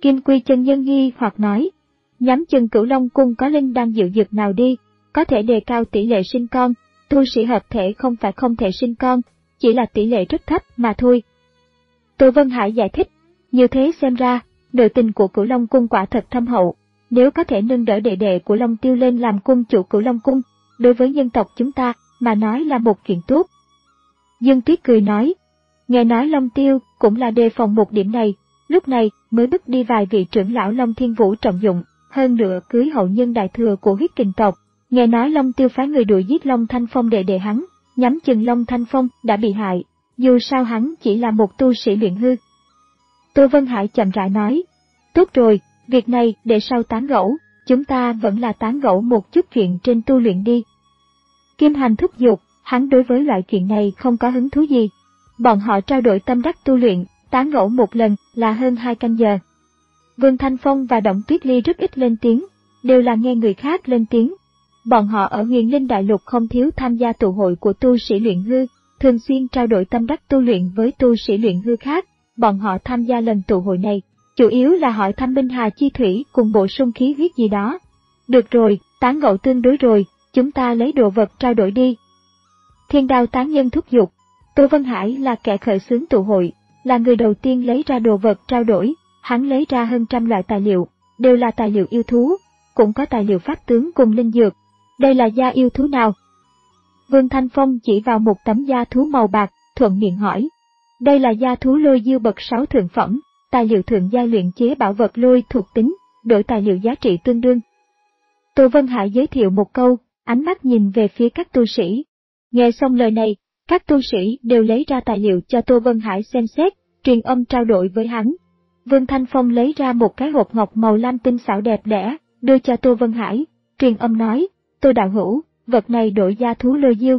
Kim Quy chân nhân nghi hoặc nói, nhắm chừng Cửu Long cung có linh đan diệu dược nào đi, có thể đề cao tỷ lệ sinh con, tu sĩ hợp thể không phải không thể sinh con, chỉ là tỷ lệ rất thấp mà thôi. Tô Vân Hải giải thích, như thế xem ra, nội tình của Cửu Long cung quả thật thâm hậu, nếu có thể nâng đỡ đệ đệ của Long Tiêu lên làm cung chủ Cửu Long cung, đối với nhân tộc chúng ta mà nói là một chuyện tốt. Dương Tuyết cười nói, nghe nói Long Tiêu cũng là đề phòng một điểm này, lúc này mới bức đi vài vị trưởng lão Long Thiên Vũ trọng dụng, hơn nữa cưới hậu nhân đại thừa của huyết kình tộc. Nghe nói Long Tiêu phái người đuổi giết Long Thanh Phong đệ đệ hắn, nhắm chừng Long Thanh Phong đã bị hại, dù sao hắn chỉ là một tu sĩ luyện hư. Tô Vân Hải chậm rãi nói, tốt rồi, việc này để sau tán gẫu, chúng ta vẫn là tán gẫu một chút chuyện trên tu luyện đi. Kim Hành thúc giục, hắn đối với loại chuyện này không có hứng thú gì. Bọn họ trao đổi tâm đắc tu luyện, tán gẫu một lần là hơn hai canh giờ. Vương Thanh Phong và Động Tuyết Ly rất ít lên tiếng, đều là nghe người khác lên tiếng. Bọn họ ở Huyền Linh Đại Lục không thiếu tham gia tụ hội của tu sĩ luyện hư, thường xuyên trao đổi tâm đắc tu luyện với tu sĩ luyện hư khác. Bọn họ tham gia lần tụ hội này, chủ yếu là hỏi thăm Minh Hà Chi Thủy cùng bổ sung khí huyết gì đó. Được rồi, tán gẫu tương đối rồi, chúng ta lấy đồ vật trao đổi đi. Thiên Đao tán nhân thúc giục, Tô Vân Hải là kẻ khởi xướng tụ hội, là người đầu tiên lấy ra đồ vật trao đổi, hắn lấy ra hơn trăm loại tài liệu, đều là tài liệu yêu thú, cũng có tài liệu pháp tướng cùng linh dược. Đây là da yêu thú nào? Vương Thanh Phong chỉ vào một tấm da thú màu bạc, thuận miệng hỏi. Đây là da thú lôi diêu bậc sáu thượng phẩm, tài liệu thượng giai luyện chế bảo vật lôi thuộc tính, đổi tài liệu giá trị tương đương. Tô Vân Hải giới thiệu một câu, ánh mắt nhìn về phía các tu sĩ. Nghe xong lời này, các tu sĩ đều lấy ra tài liệu cho Tô Vân Hải xem xét, truyền âm trao đổi với hắn. Vương Thanh Phong lấy ra một cái hộp ngọc màu lam tinh xảo đẹp đẽ, đưa cho Tô Vân Hải, truyền âm nói, Tô đạo hữu, vật này đổi da thú lôi diêu.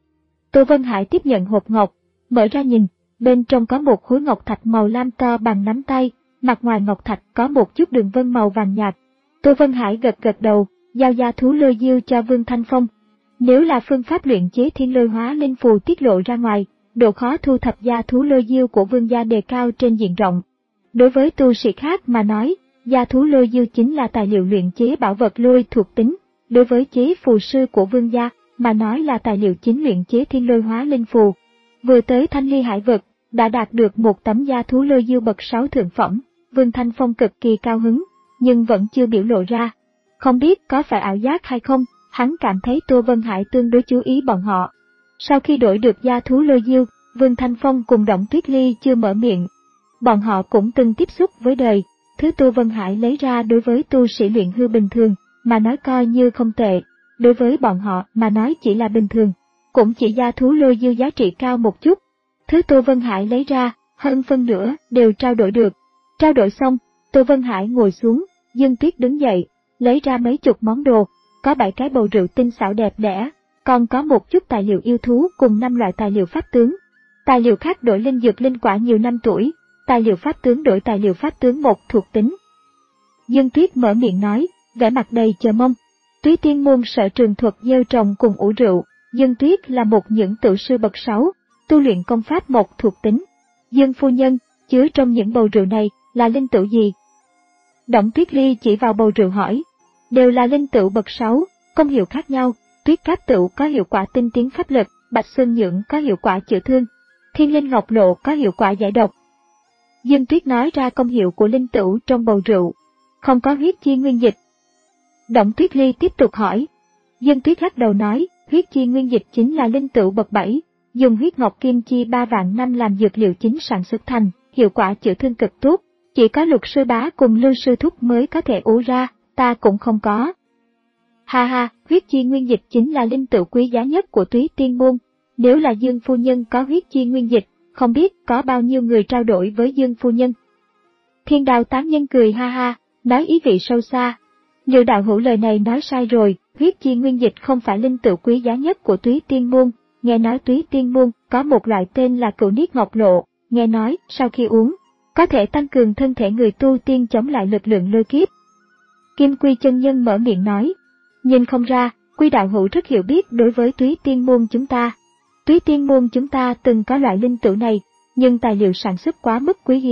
Tô Vân Hải tiếp nhận hộp ngọc, mở ra nhìn, bên trong có một khối ngọc thạch màu lam to bằng nắm tay, mặt ngoài ngọc thạch có một chút đường vân màu vàng nhạt. Tô Vân Hải gật gật đầu, giao da thú lôi diêu cho Vương Thanh Phong. Nếu là phương pháp luyện chế thiên lôi hóa linh phù tiết lộ ra ngoài, độ khó thu thập da thú lôi diêu của Vương gia đề cao trên diện rộng. Đối với tu sĩ khác mà nói, da thú lôi diêu chính là tài liệu luyện chế bảo vật lôi thuộc tính. Đối với chế phù sư của Vương gia mà nói là tài liệu chính luyện chế thiên lôi hóa linh phù. Vừa tới Thanh Ly Hải vực, đã đạt được một tấm da thú lôi diêu bậc sáu thượng phẩm, Vương Thanh Phong cực kỳ cao hứng, nhưng vẫn chưa biểu lộ ra. Không biết có phải ảo giác hay không, hắn cảm thấy Tô Vân Hải tương đối chú ý bọn họ. Sau khi đổi được da thú lôi diêu, Vương Thanh Phong cùng Động Tuyết Ly chưa mở miệng. Bọn họ cũng từng tiếp xúc với đời, thứ Tô Vân Hải lấy ra đối với tu sĩ luyện hư bình thường, mà nói coi như không tệ, đối với bọn họ mà nói chỉ là bình thường, cũng chỉ da thú lôi diêu giá trị cao một chút. Thứ Tô Vân Hải lấy ra, hơn phân nửa đều trao đổi được. Trao đổi xong, Tô Vân Hải ngồi xuống, Dương Tuyết đứng dậy, lấy ra mấy chục món đồ, có bảy cái bầu rượu tinh xảo đẹp đẽ, còn có một chút tài liệu yêu thú cùng năm loại tài liệu pháp tướng. Tài liệu khác đổi linh dược linh quả nhiều năm tuổi, tài liệu pháp tướng đổi tài liệu pháp tướng một thuộc tính. Dương Tuyết mở miệng nói, vẻ mặt đầy chờ mong. Túy Tiên môn sở trường thuật gieo trồng cùng ủ rượu, Dương Tuyết là một những tự sư bậc sáu, tu luyện công pháp một thuộc tính. Dương phu nhân, chứa trong những bầu rượu này là linh tửu gì? Động Tuyết Ly chỉ vào bầu rượu hỏi. Đều là linh tửu bậc sáu, công hiệu khác nhau. Tuyết Cáp Tửu có hiệu quả tinh tiến pháp lực, Bạch Sơn Nhưỡng có hiệu quả chữa thương, Thiên Linh Ngọc Lộ có hiệu quả giải độc. Dương Tuyết nói ra công hiệu của linh tửu trong bầu rượu. Không có huyết chi nguyên dịch. Động Tuyết Ly tiếp tục hỏi. Dương Tuyết lắc đầu nói, huyết chi nguyên dịch chính là linh tửu bậc bảy, dùng huyết ngọc kim chi ba vạn năm làm dược liệu chính sản xuất thành, hiệu quả chữa thương cực tốt, chỉ có Lục sư bá cùng Lưu sư thúc mới có thể ủ ra, ta cũng không có. Ha ha, huyết chi nguyên dịch chính là linh tửu quý giá nhất của Túy Tiên môn, nếu là Dương phu nhân có huyết chi nguyên dịch, không biết có bao nhiêu người trao đổi với Dương phu nhân. Thiên Đao tán nhân cười ha ha, nói ý vị sâu xa. Liệu đạo hữu lời này nói sai rồi, huyết chi nguyên dịch không phải linh tửu quý giá nhất của Túy Tiên môn, nghe nói Túy Tiên môn có một loại tên là Cửu Niết Ngọc Lộ, nghe nói sau khi uống, có thể tăng cường thân thể người tu tiên chống lại lực lượng lôi kiếp. Kim Quy chân nhân mở miệng nói, nhìn không ra, Quy đạo hữu rất hiểu biết đối với Túy Tiên môn chúng ta. Túy Tiên môn chúng ta từng có loại linh tửu này, nhưng tài liệu sản xuất quá mức quý hiếm,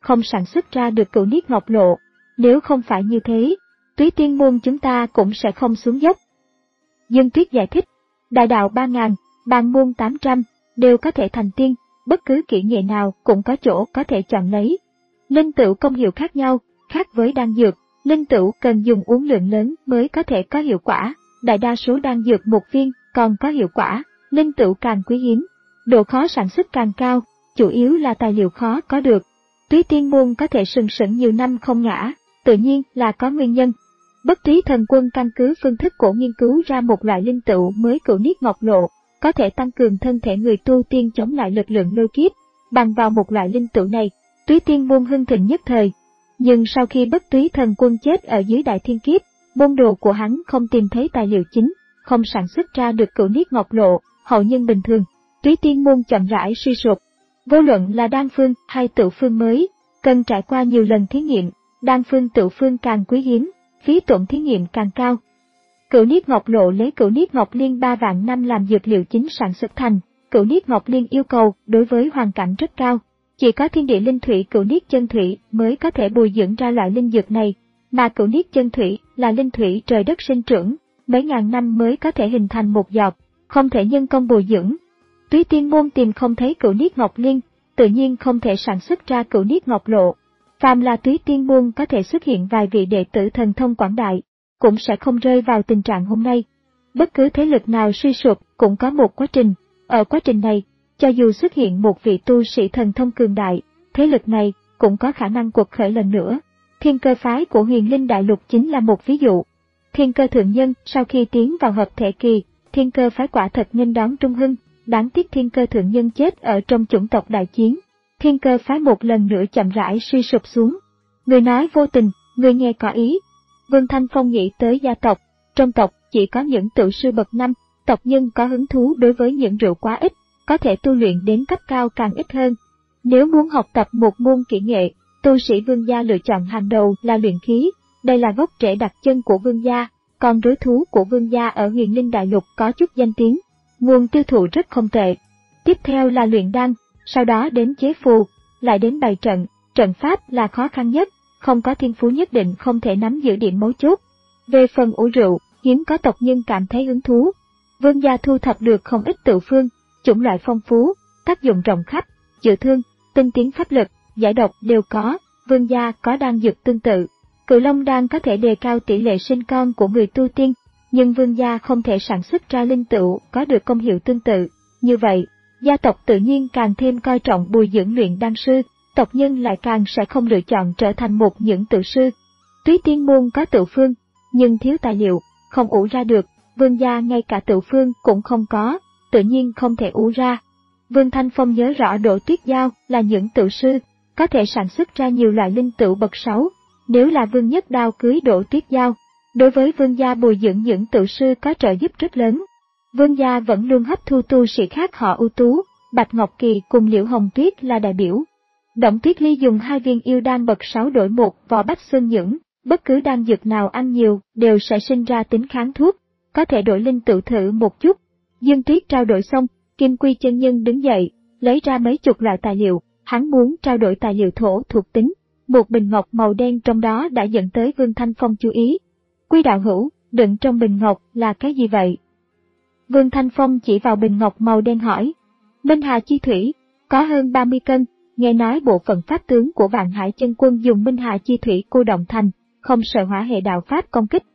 không sản xuất ra được cửu niết ngọc lộ. Nếu không phải như thế, Túy Tiên môn chúng ta cũng sẽ không xuống dốc. Dương Tuyết giải thích, đại đạo ba ngàn, bàn môn tám trăm, đều có thể thành tiên, bất cứ kỹ nghệ nào cũng có chỗ có thể chọn lấy. Linh tửu công hiệu khác nhau, khác với đan dược, linh tửu cần dùng uống lượng lớn mới có thể có hiệu quả, đại đa số đan dược một viên còn có hiệu quả, linh tửu càng quý hiếm, độ khó sản xuất càng cao, chủ yếu là tài liệu khó có được. Túy Tiên môn có thể sừng sững nhiều năm không ngã, tự nhiên là có nguyên nhân. Bất Túy Thần Quân căn cứ phương thức cổ nghiên cứu ra một loại linh tửu mới cửu niết ngọc lộ, có thể tăng cường thân thể người tu tiên chống lại lực lượng lôi kiếp. Bằng vào một loại linh tửu này, Túy Tiên môn hưng thịnh nhất thời. Nhưng sau khi Bất Túy Thần Quân chết ở dưới đại thiên kiếp, môn đồ của hắn không tìm thấy tài liệu chính, không sản xuất ra được cửu niết ngọc lộ, hậu nhân bình thường, Túy Tiên môn chậm rãi suy sụp. Vô luận là đan phương hay tửu phương mới, cần trải qua nhiều lần thí nghiệm, đan phương tửu phương càng quý hiếm, phí tổn thí nghiệm càng cao. Cửu niết ngọc lộ lấy cửu niết ngọc liên ba vạn năm làm dược liệu chính sản xuất thành, cửu niết ngọc liên yêu cầu đối với hoàn cảnh rất cao, chỉ có thiên địa linh thủy cửu niết chân thủy mới có thể bồi dưỡng ra loại linh dược này, mà cửu niết chân thủy là linh thủy trời đất sinh trưởng, mấy ngàn năm mới có thể hình thành một giọt, không thể nhân công bồi dưỡng. Túy Tiên môn tìm không thấy cửu niết ngọc liên, tự nhiên không thể sản xuất ra cửu niết ngọc lộ. Phàm là Túy Tiên môn có thể xuất hiện vài vị đệ tử thần thông quảng đại, cũng sẽ không rơi vào tình trạng hôm nay. Bất cứ thế lực nào suy sụp cũng có một quá trình, ở quá trình này, cho dù xuất hiện một vị tu sĩ thần thông cường đại, thế lực này cũng có khả năng quật khởi lần nữa. Thiên Cơ phái của Huyền Linh Đại Lục chính là một ví dụ. Thiên Cơ thượng nhân sau khi tiến vào hợp thể kỳ, Thiên Cơ phái quả thật nghênh đón trung hưng, đáng tiếc Thiên Cơ thượng nhân chết ở trong chủng tộc đại chiến. Thiên Cơ phái một lần nữa chậm rãi suy sụp xuống. Người nói vô tình, người nghe có ý. Vương Thanh Phong nghĩ tới gia tộc, trong tộc chỉ có những tửu sư bậc năm, tộc nhân có hứng thú đối với những rượu quá ít, có thể tu luyện đến cấp cao càng ít hơn. Nếu muốn học tập một môn kỹ nghệ, tu sĩ Vương gia lựa chọn hàng đầu là luyện khí, đây là gốc rễ đặc chân của Vương gia, còn đối thú của Vương gia ở Huyền Linh Đại Lục có chút danh tiếng, nguồn tiêu thụ rất không tệ. Tiếp theo là luyện đan, sau đó đến chế phù, lại đến bày trận, trận pháp là khó khăn nhất, không có thiên phú nhất định không thể nắm giữ điểm mấu chốt. Về phần ủ rượu, hiếm có tộc nhân cảm thấy hứng thú. Vương gia thu thập được không ít tự phương, chủng loại phong phú, tác dụng rộng khắp, chữa thương, tinh tiến pháp lực, giải độc đều có, Vương gia có đan dược tương tự. Cửu Long đan có thể đề cao tỷ lệ sinh con của người tu tiên, nhưng Vương gia không thể sản xuất ra linh tửu có được công hiệu tương tự. Như vậy, gia tộc tự nhiên càng thêm coi trọng bồi dưỡng luyện đan sư, tộc nhân lại càng sẽ không lựa chọn trở thành một những tự sư. Túy Tiên môn có tự phương, nhưng thiếu tài liệu, không ủ ra được, Vương gia ngay cả tự phương cũng không có, tự nhiên không thể ủ ra. Vương Thanh Phong nhớ rõ Đỗ Tuyết Giao là những tự sư, có thể sản xuất ra nhiều loại linh tửu bậc sáu. Nếu là Vương Nhất Đao cưới Đỗ Tuyết Giao, đối với Vương gia bồi dưỡng những tự sư có trợ giúp rất lớn. Vương gia vẫn luôn hấp thu tu sĩ khác họ ưu tú, Bạch Ngọc Kỳ cùng Liễu Hồng Tuyết là đại biểu. Động Tuyết Ly dùng hai viên yêu đan bậc sáu đổi một vỏ bách xương nhưỡng, bất cứ đan dược nào ăn nhiều đều sẽ sinh ra tính kháng thuốc, có thể đổi linh tửu thử một chút. Dương Tuyết trao đổi xong, Kim Quy chân nhân đứng dậy, lấy ra mấy chục loại tài liệu, hắn muốn trao đổi tài liệu thổ thuộc tính. Một bình ngọc màu đen trong đó đã dẫn tới Vương Thanh Phong chú ý. Quy đạo hữu, đựng trong bình ngọc là cái gì vậy? Vương Thanh Phong chỉ vào bình ngọc màu đen hỏi. Minh Hà chi thủy, có hơn ba mươi cân, nghe nói bộ phận pháp tướng của Vạn Hải chân quân dùng Minh Hà chi thủy cô động thành, không sợ hỏa hệ đạo pháp công kích.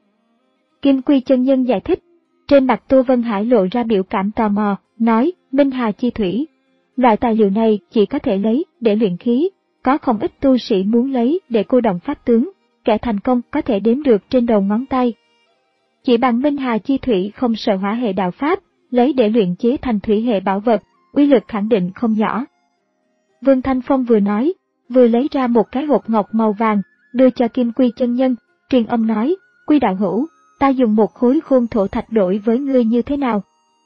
Kim Quy chân nhân giải thích. Trên mặt Tô Vân Hải lộ ra biểu cảm tò mò, nói, Minh Hà chi thủy. Loại tài liệu này chỉ có thể lấy để luyện khí, có không ít tu sĩ muốn lấy để cô động pháp tướng, kẻ thành công có thể đếm được trên đầu ngón tay. Chỉ bằng Minh Hà chi thủy không sợ hỏa hệ đạo pháp, lấy để luyện chế thành thủy hệ bảo vật, uy lực khẳng định không nhỏ. Vương Thanh Phong vừa nói, vừa lấy ra một cái hộp ngọc màu vàng, đưa cho Kim Quy chân nhân, truyền âm nói, Quy đạo hữu, ta dùng một khối khôn thổ thạch đổi với ngươi như thế nào?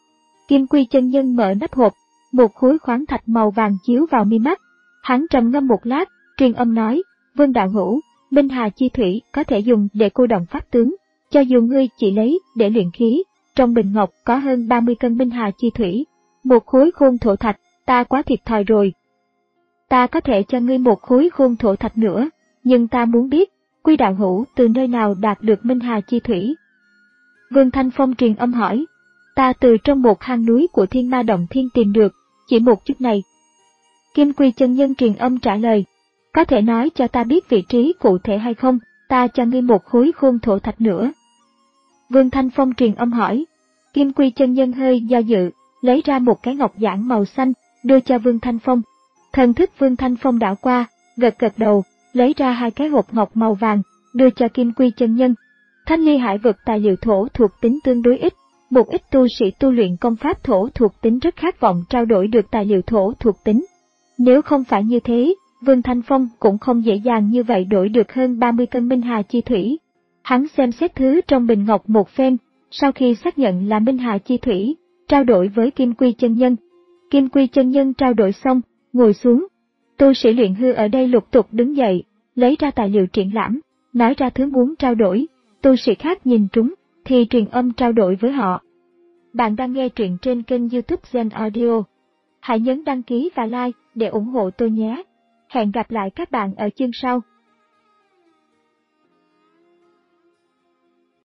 Kim Quy chân nhân mở nắp hộp, một khối khoáng thạch màu vàng chiếu vào mi mắt. Hắn trầm ngâm một lát, truyền âm nói, Vương đạo hữu, Minh Hà chi thủy có thể dùng để cô động pháp tướng, cho dù ngươi chỉ lấy để luyện khí, trong bình ngọc có hơn ba mươi cân Minh Hà chi thủy, một khối khôn thổ thạch, ta quá thiệt thòi rồi. ta có thể cho ngươi một khối khôn thổ thạch nữa, nhưng ta muốn biết, Quy đạo hữu từ nơi nào đạt được Minh Hà chi thủy? Vương Thanh Phong truyền âm hỏi. Ta từ trong một hang núi của Thiên Ma Động Thiên tìm được, chỉ một chút này. Kim Quy chân nhân truyền âm trả lời. Có thể nói cho ta biết vị trí cụ thể hay không, ta cho ngươi một khối khôn thổ thạch nữa. Vương Thanh Phong truyền âm hỏi. Kim Quy chân nhân hơi do dự, lấy ra một cái ngọc giản màu xanh, đưa cho Vương Thanh Phong. Thần thức Vương Thanh Phong đảo qua, gật gật đầu, lấy ra hai cái hộp ngọc màu vàng, đưa cho Kim Quy chân nhân. Thanh Ly Hải vực tài liệu thổ thuộc tính tương đối ít, một ít tu sĩ tu luyện công pháp thổ thuộc tính rất khát vọng trao đổi được tài liệu thổ thuộc tính. Nếu không phải như thế, Vương Thanh Phong cũng không dễ dàng như vậy đổi được hơn ba mươi cân Minh Hà chi thủy. Hắn xem xét thứ trong bình ngọc một phen, sau khi xác nhận là Minh Hà chi thủy, trao đổi với Kim Quy chân nhân. Kim Quy chân nhân trao đổi xong, ngồi xuống. Tu sĩ luyện hư ở đây lục tục đứng dậy, lấy ra tài liệu triển lãm, nói ra thứ muốn trao đổi. Tu sĩ khác nhìn trúng, thì truyền âm trao đổi với họ. Bạn đang nghe truyện trên kênh YouTube Gen Audio. Hãy nhấn đăng ký và like để ủng hộ tôi nhé. Hẹn gặp lại các bạn ở chương sau.